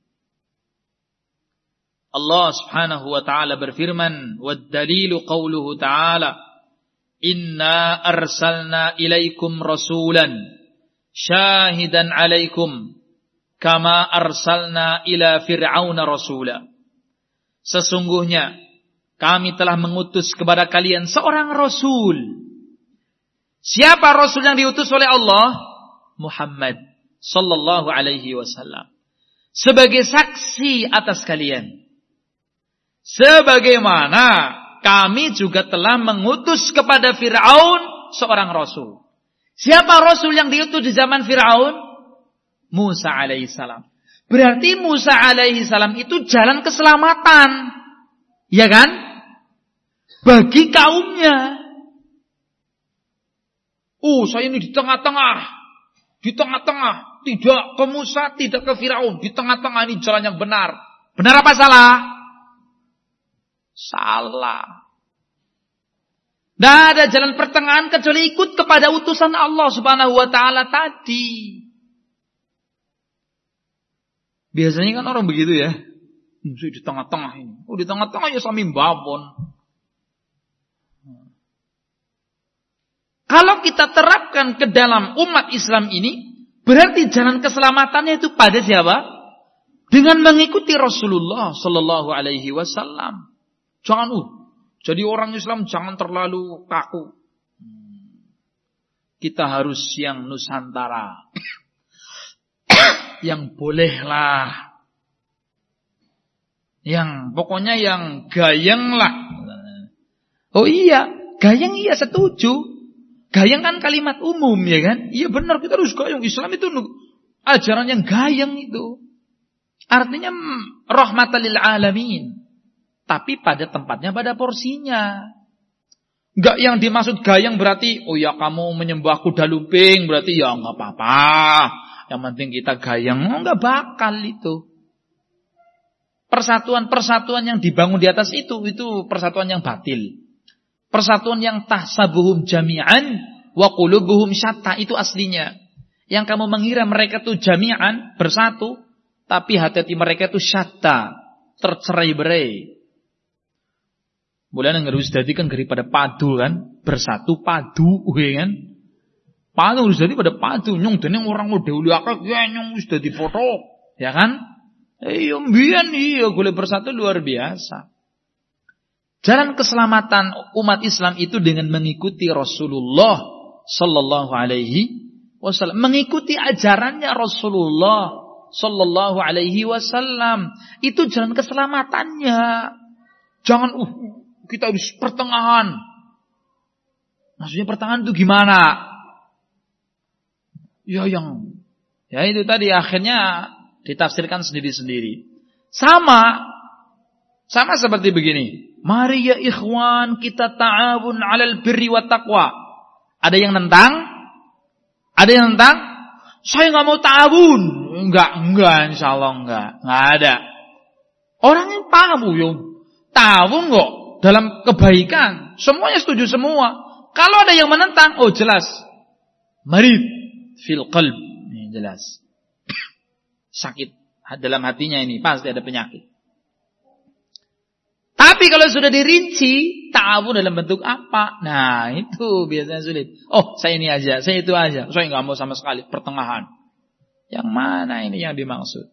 Allah subhanahu wa ta'ala berfirman, وَالدَّلِيلُ قَوْلُهُ تَعَالَى إِنَّا أَرْسَلْنَا إِلَيْكُمْ رَسُولًا شَاهِدًا عَلَيْكُمْ كَمَا أَرْسَلْنَا إِلَى فِرْعَوْنَ رَسُولًا. Sesungguhnya kami telah mengutus kepada kalian seorang Rasul. Siapa Rasul yang diutus oleh Allah? Muhammad sallallahu alaihi wasallam. Sebagai saksi atas kalian. Sebagaimana kami juga telah mengutus kepada Fir'aun seorang Rasul. Siapa Rasul yang diutus di zaman Fir'aun? Musa alaihissalam. Berarti Musa alaihissalam itu jalan keselamatan. Ya kan? Bagi kaumnya. Saya ini di tengah-tengah. Di tengah-tengah. Tidak ke Musa, tidak ke Fir'aun. Di tengah-tengah ini jalan yang benar. Benar apa salah? Salah. Tidak ada jalan pertengahan kecuali ikut kepada utusan Allah subhanahu wa ta'ala tadi. Biasanya kan orang begitu ya. Di tengah-tengah ini. Di tengah-tengah ya sami babon. Kalau kita terapkan ke dalam umat Islam ini, berarti jalan keselamatannya itu pada siapa? Dengan mengikuti Rasulullah sallallahu alaihi wasallam. Jangan jadi orang Islam jangan terlalu kaku. Kita harus yang Nusantara. Yang bolehlah. Yang pokoknya yang gayeng lah. Oh iya, gayeng iya setuju. Gayeng kan kalimat umum ya kan? Iya benar kita harus gayeng. Islam itu ajaran yang gayeng itu. Artinya rahmatan lil alamin. Tapi pada tempatnya, pada porsinya. Enggak yang dimaksud gayeng berarti, oh ya kamu menyembah kuda lumping, berarti ya enggak apa-apa. Yang penting kita gayeng, enggak bakal itu. Persatuan-persatuan yang dibangun di atas itu persatuan yang batil. Persatuan yang tahsabuhum jami'an wa qulubuhum syatta, itu aslinya. Yang kamu mengira mereka itu jami'an, bersatu, tapi hati-hati mereka itu syatta, tercerai-berai. Mulane ngerus dadi kan daripada padu kan, bersatu padu kan. Padu harus dadi pada padu, nyong dene orang dahulu akak ya nyong wis dadi foto, ya kan? Iya mbiyen iya golek bersatu luar biasa. Jalan keselamatan umat Islam itu dengan mengikuti Rasulullah sallallahu alaihi wasallam, mengikuti ajarannya Rasulullah sallallahu alaihi wasallam. Itu jalan keselamatannya. Jangan kita harus pertengahan. Maksudnya pertengahan itu gimana? Ya itu tadi akhirnya ditafsirkan sendiri-sendiri. Sama seperti begini. Mari ya ikhwan kita ta'awun 'alal birri wat taqwa. Ada yang nentang? Saya enggak mau ta'awun. Enggak, insyaallah enggak ada. Orang yang paham ta'awun kok. dalam kebaikan, semuanya setuju semua. Kalau ada yang menentang, oh jelas marid fil qalb, ini jelas sakit dalam hatinya, ini pasti ada penyakit. Tapi kalau sudah dirinci, ta'awun dalam bentuk apa? Nah, itu biasanya sulit. Oh, saya ini aja, saya itu aja. Saya nggak mau sama sekali, pertengahan. Yang mana ini yang dimaksud?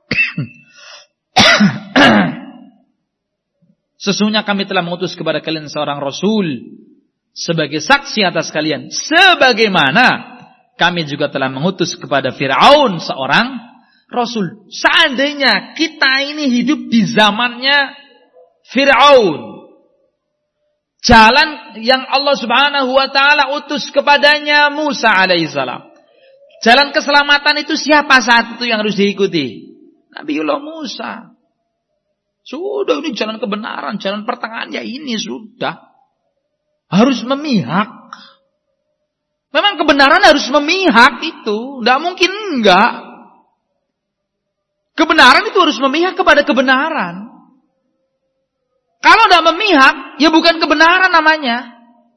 Sesungguhnya kami telah mengutus kepada kalian seorang Rasul sebagai saksi atas kalian. Sebagaimana kami juga telah mengutus kepada Fir'aun seorang Rasul. Seandainya kita ini hidup di zamannya Fir'aun, jalan yang Allah Subhanahu wa ta'ala utus kepadanya Musa alaihissalam, jalan keselamatan itu siapa saat itu yang harus diikuti? Nabiullah Musa. Sudah, ini jalan kebenaran, jalan pertengahan, ya ini sudah. Harus memihak. Memang kebenaran harus memihak itu, tidak mungkin enggak. Kebenaran itu harus memihak kepada kebenaran. Kalau tidak memihak, ya bukan kebenaran namanya.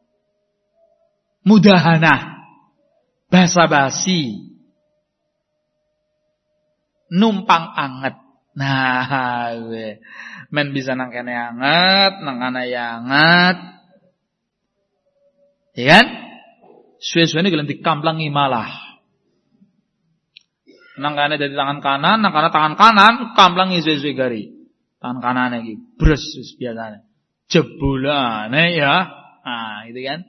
Mudahanah, basa-basi, numpang anget. Nah, men bisa nang kene anget, nang kana anget. Ya kan? Suwe-suwene gelem dikamplangi malah. Nang kana dari tangan kanan, nang kana tangan kanan, kamplangi suwe-suwe gari. Tangan kanan lagi, bres biasanya. Jebolane ya. Nah, gitu kan.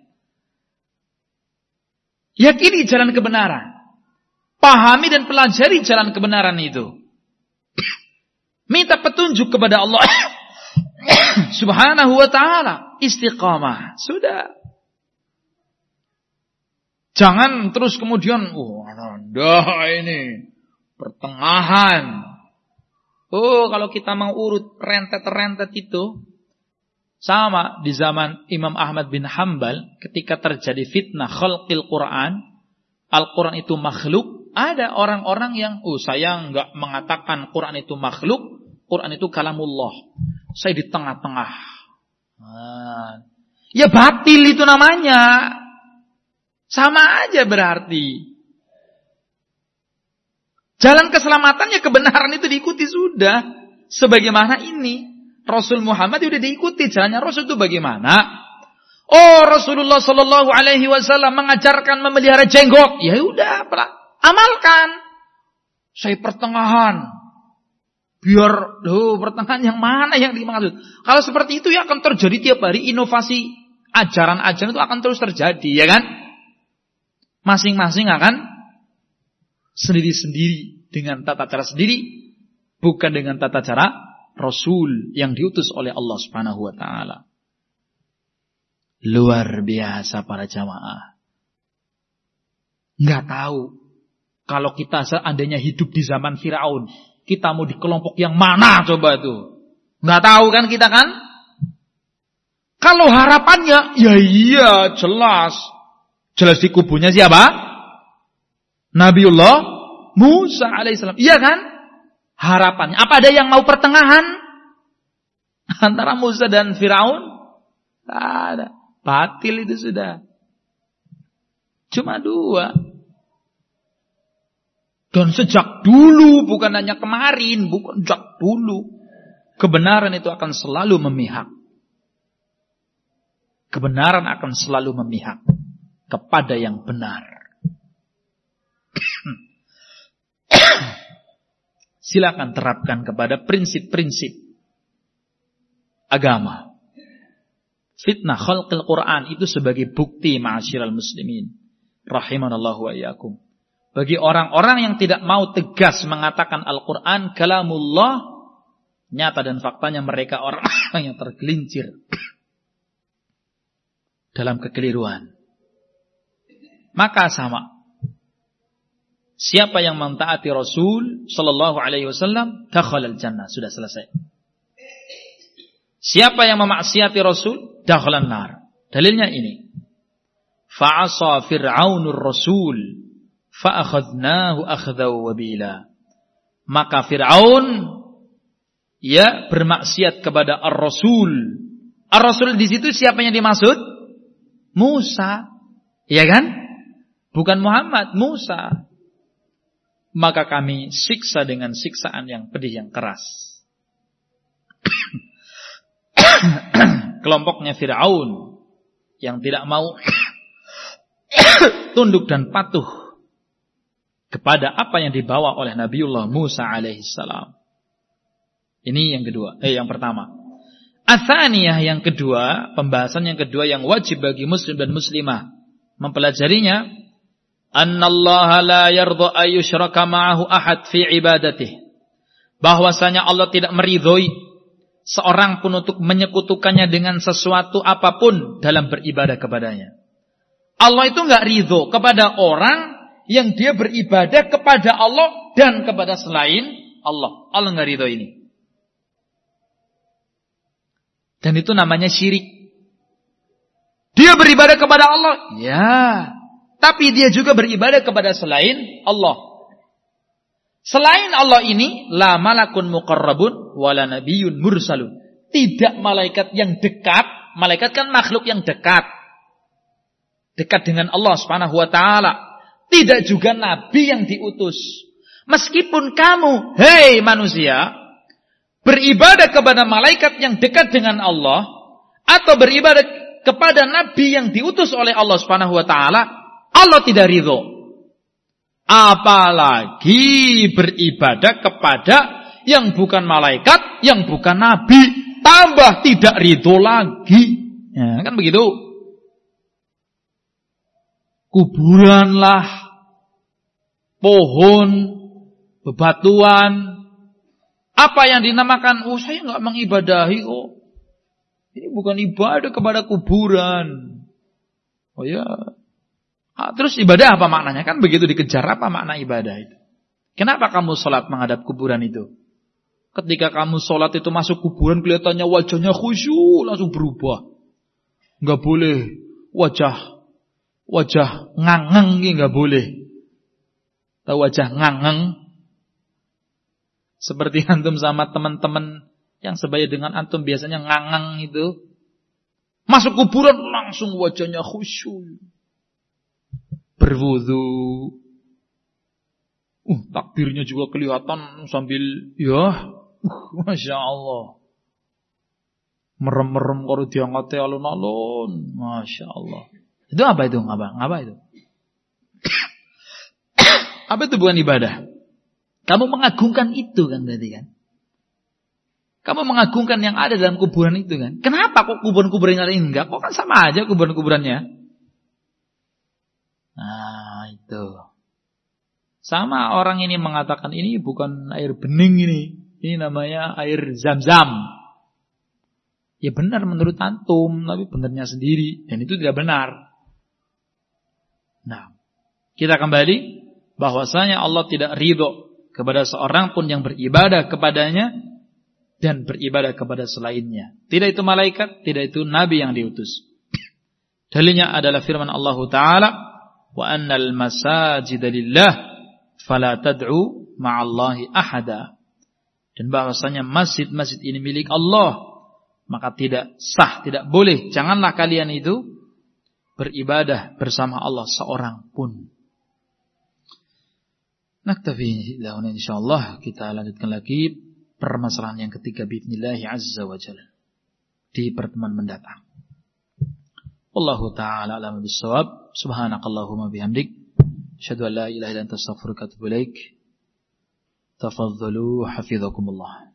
Yakini jalan kebenaran. Pahami dan pelajari jalan kebenaran itu. Minta petunjuk kepada Allah Subhanahu wa ta'ala. Istiqamah. Sudah. Jangan terus kemudian, Anda ini pertengahan. Oh, kalau kita mau urut rentet-rentet itu, sama di zaman Imam Ahmad bin Hanbal, ketika terjadi fitnah khalqil Quran, Al-Quran itu makhluk, ada orang-orang yang, saya enggak mengatakan Quran itu makhluk, Quran itu kalamullah. Saya di tengah-tengah. Ya batil itu namanya. Sama aja berarti. Jalan keselamatannya kebenaran itu diikuti sudah. Sebagaimana ini. Rasul Muhammad sudah diikuti. Jalannya Rasul itu bagaimana? Oh, Rasulullah Sallallahu Alaihi Wasallam mengajarkan memelihara jenggot. Ya udah, amalkan. Saya pertengahan. Biar, pertengahan yang mana yang dimaksud? Kalau seperti itu ya akan terjadi tiap hari inovasi ajaran-ajaran itu akan terus terjadi, ya kan? Masing-masing akan sendiri-sendiri dengan tata cara sendiri, bukan dengan tata cara Rasul yang diutus oleh Allah Subhanahu wa taala. Luar biasa para jamaah. Enggak tahu kalau kita seandainya hidup di zaman Firaun, kita mau di kelompok yang mana coba tuh? Enggak tahu kan kita kan? Kalau harapannya ya iya jelas. Jelas di kubunya siapa? Nabiullah Musa alaihissalam. Iya kan? Harapannya. Apa ada yang mau pertengahan? Antara Musa dan Firaun? Tak ada. Batil itu sudah. Cuma dua. Dan sejak dulu, bukan hanya kemarin, bukan sejak dulu. Kebenaran itu akan selalu memihak. Kebenaran akan selalu memihak kepada yang benar. Silakan terapkan kepada prinsip-prinsip agama. Fitnah khalqil Quran itu sebagai bukti ma'asyiral muslimin rahimanallahu wa iyyakum. Bagi orang-orang yang tidak mau tegas mengatakan Al-Quran kalamullah, nyata dan faktanya mereka orang yang tergelincir dalam kekeliruan. Maka sama. Siapa yang mentaati Rasul sallallahu alaihi wasallam dakhalal jannah, sudah selesai. Siapa yang memaksiati Rasul dakhalan nar. Dalilnya ini. Fa'asa Fir'aunur Rasul fa'akhadnahu akhdaw wabila. Maka Fir'aun bermaksiat kepada Ar-Rasul. Ar-Rasul di situ siapa yang dimaksud? Musa. Iya kan? Bukan Muhammad, Musa. Maka kami siksa dengan siksaan yang pedih, yang keras. Kelompoknya Fir'aun yang tidak mau tunduk dan patuh kepada apa yang dibawa oleh Nabiullah Musa alaihissalam. Ini yang kedua, yang pertama. Atsaniyah yang kedua, pembahasan yang kedua yang wajib bagi muslim dan muslimah mempelajarinya, annallaha la yardha ayyushraka ma'ahu ahad fi ibadatihi. Bahwasanya Allah tidak meridhoi seorang pun untuk menyekutukannya dengan sesuatu apapun dalam beribadah kepadanya. Allah itu enggak ridho kepada orang yang dia beribadah kepada Allah dan kepada selain Allah. Allah enggak ridho ini. Dan itu namanya syirik. Dia beribadah kepada Allah, ya, tapi dia juga beribadah kepada selain Allah. Selain Allah ini, la malakun muqarrabun wala nabiyyun mursalun. Tidak malaikat yang dekat. Malaikat kan makhluk yang dekat. Dekat dengan Allah Subhanahu wa taala. Tidak juga nabi yang diutus. Meskipun kamu, hei manusia, beribadah kepada malaikat yang dekat dengan Allah, atau beribadah kepada nabi yang diutus oleh Allah Subhanahu wa taala, Allah tidak ridho. Apalagi beribadah kepada yang bukan malaikat, yang bukan nabi, tambah tidak ridho lagi. Ya, kan begitu. Kuburan lah, pohon, bebatuan, apa yang dinamakan, saya enggak mengibadahi kok. Ini bukan ibadah kepada kuburan. Oh ya. Terus ibadah apa maknanya? Kan begitu dikejar, apa makna ibadah itu? Kenapa kamu sholat menghadap kuburan itu? Ketika kamu sholat itu masuk kuburan, kelihatannya wajahnya khusyuk, langsung berubah. Enggak boleh wajah ngangeng, enggak boleh. Tahu wajah ngangeng? Seperti antum sama teman-teman yang sebaya dengan antum biasanya ngangeng itu. Masuk kuburan langsung wajahnya khusyuk. Berwudu. Takbirnya juga kelihatan sambil Masya Allah. Merem-merem kalau diangkat alun-alun. Masya Allah. Itu apa itu? Apa itu? Apa itu bukan ibadah? Kamu mengagungkan itu kan berarti kan? Kamu mengagungkan yang ada dalam kuburan itu kan? Kenapa kok kuburan-kuburan ini enggak? Kok kan sama aja kuburan-kuburannya? Nah itu. Sama orang ini mengatakan ini bukan air bening ini. Ini namanya air Zam-Zam. Ya benar menurut antum, tapi benarnya sendiri. Dan itu tidak benar. Nah, kita kembali bahwasanya Allah tidak ridho kepada seorang pun yang beribadah kepadanya dan beribadah kepada selainnya. Tidak itu malaikat, tidak itu nabi yang diutus. Dalilnya adalah firman Allah Ta'ala, wa annal masajida lillah fala tad'u ma'allahi ahada. Dan bahwasanya masjid-masjid ini milik Allah, maka tidak sah, tidak boleh, janganlah kalian itu beribadah bersama Allah seorang pun. Naktafi lahuna insyaallah, kita lanjutkan lagi permasalahan yang ketiga biidznillah azza wa jalla di pertemuan mendatang. Wallahu ta'ala a'lam bis-shawab. Subhanakallahumma bihamdik, asyhadu an la ilaha illa anta astaghfiruka wa atubu ilaik. Tafadhalu hafizakumullah.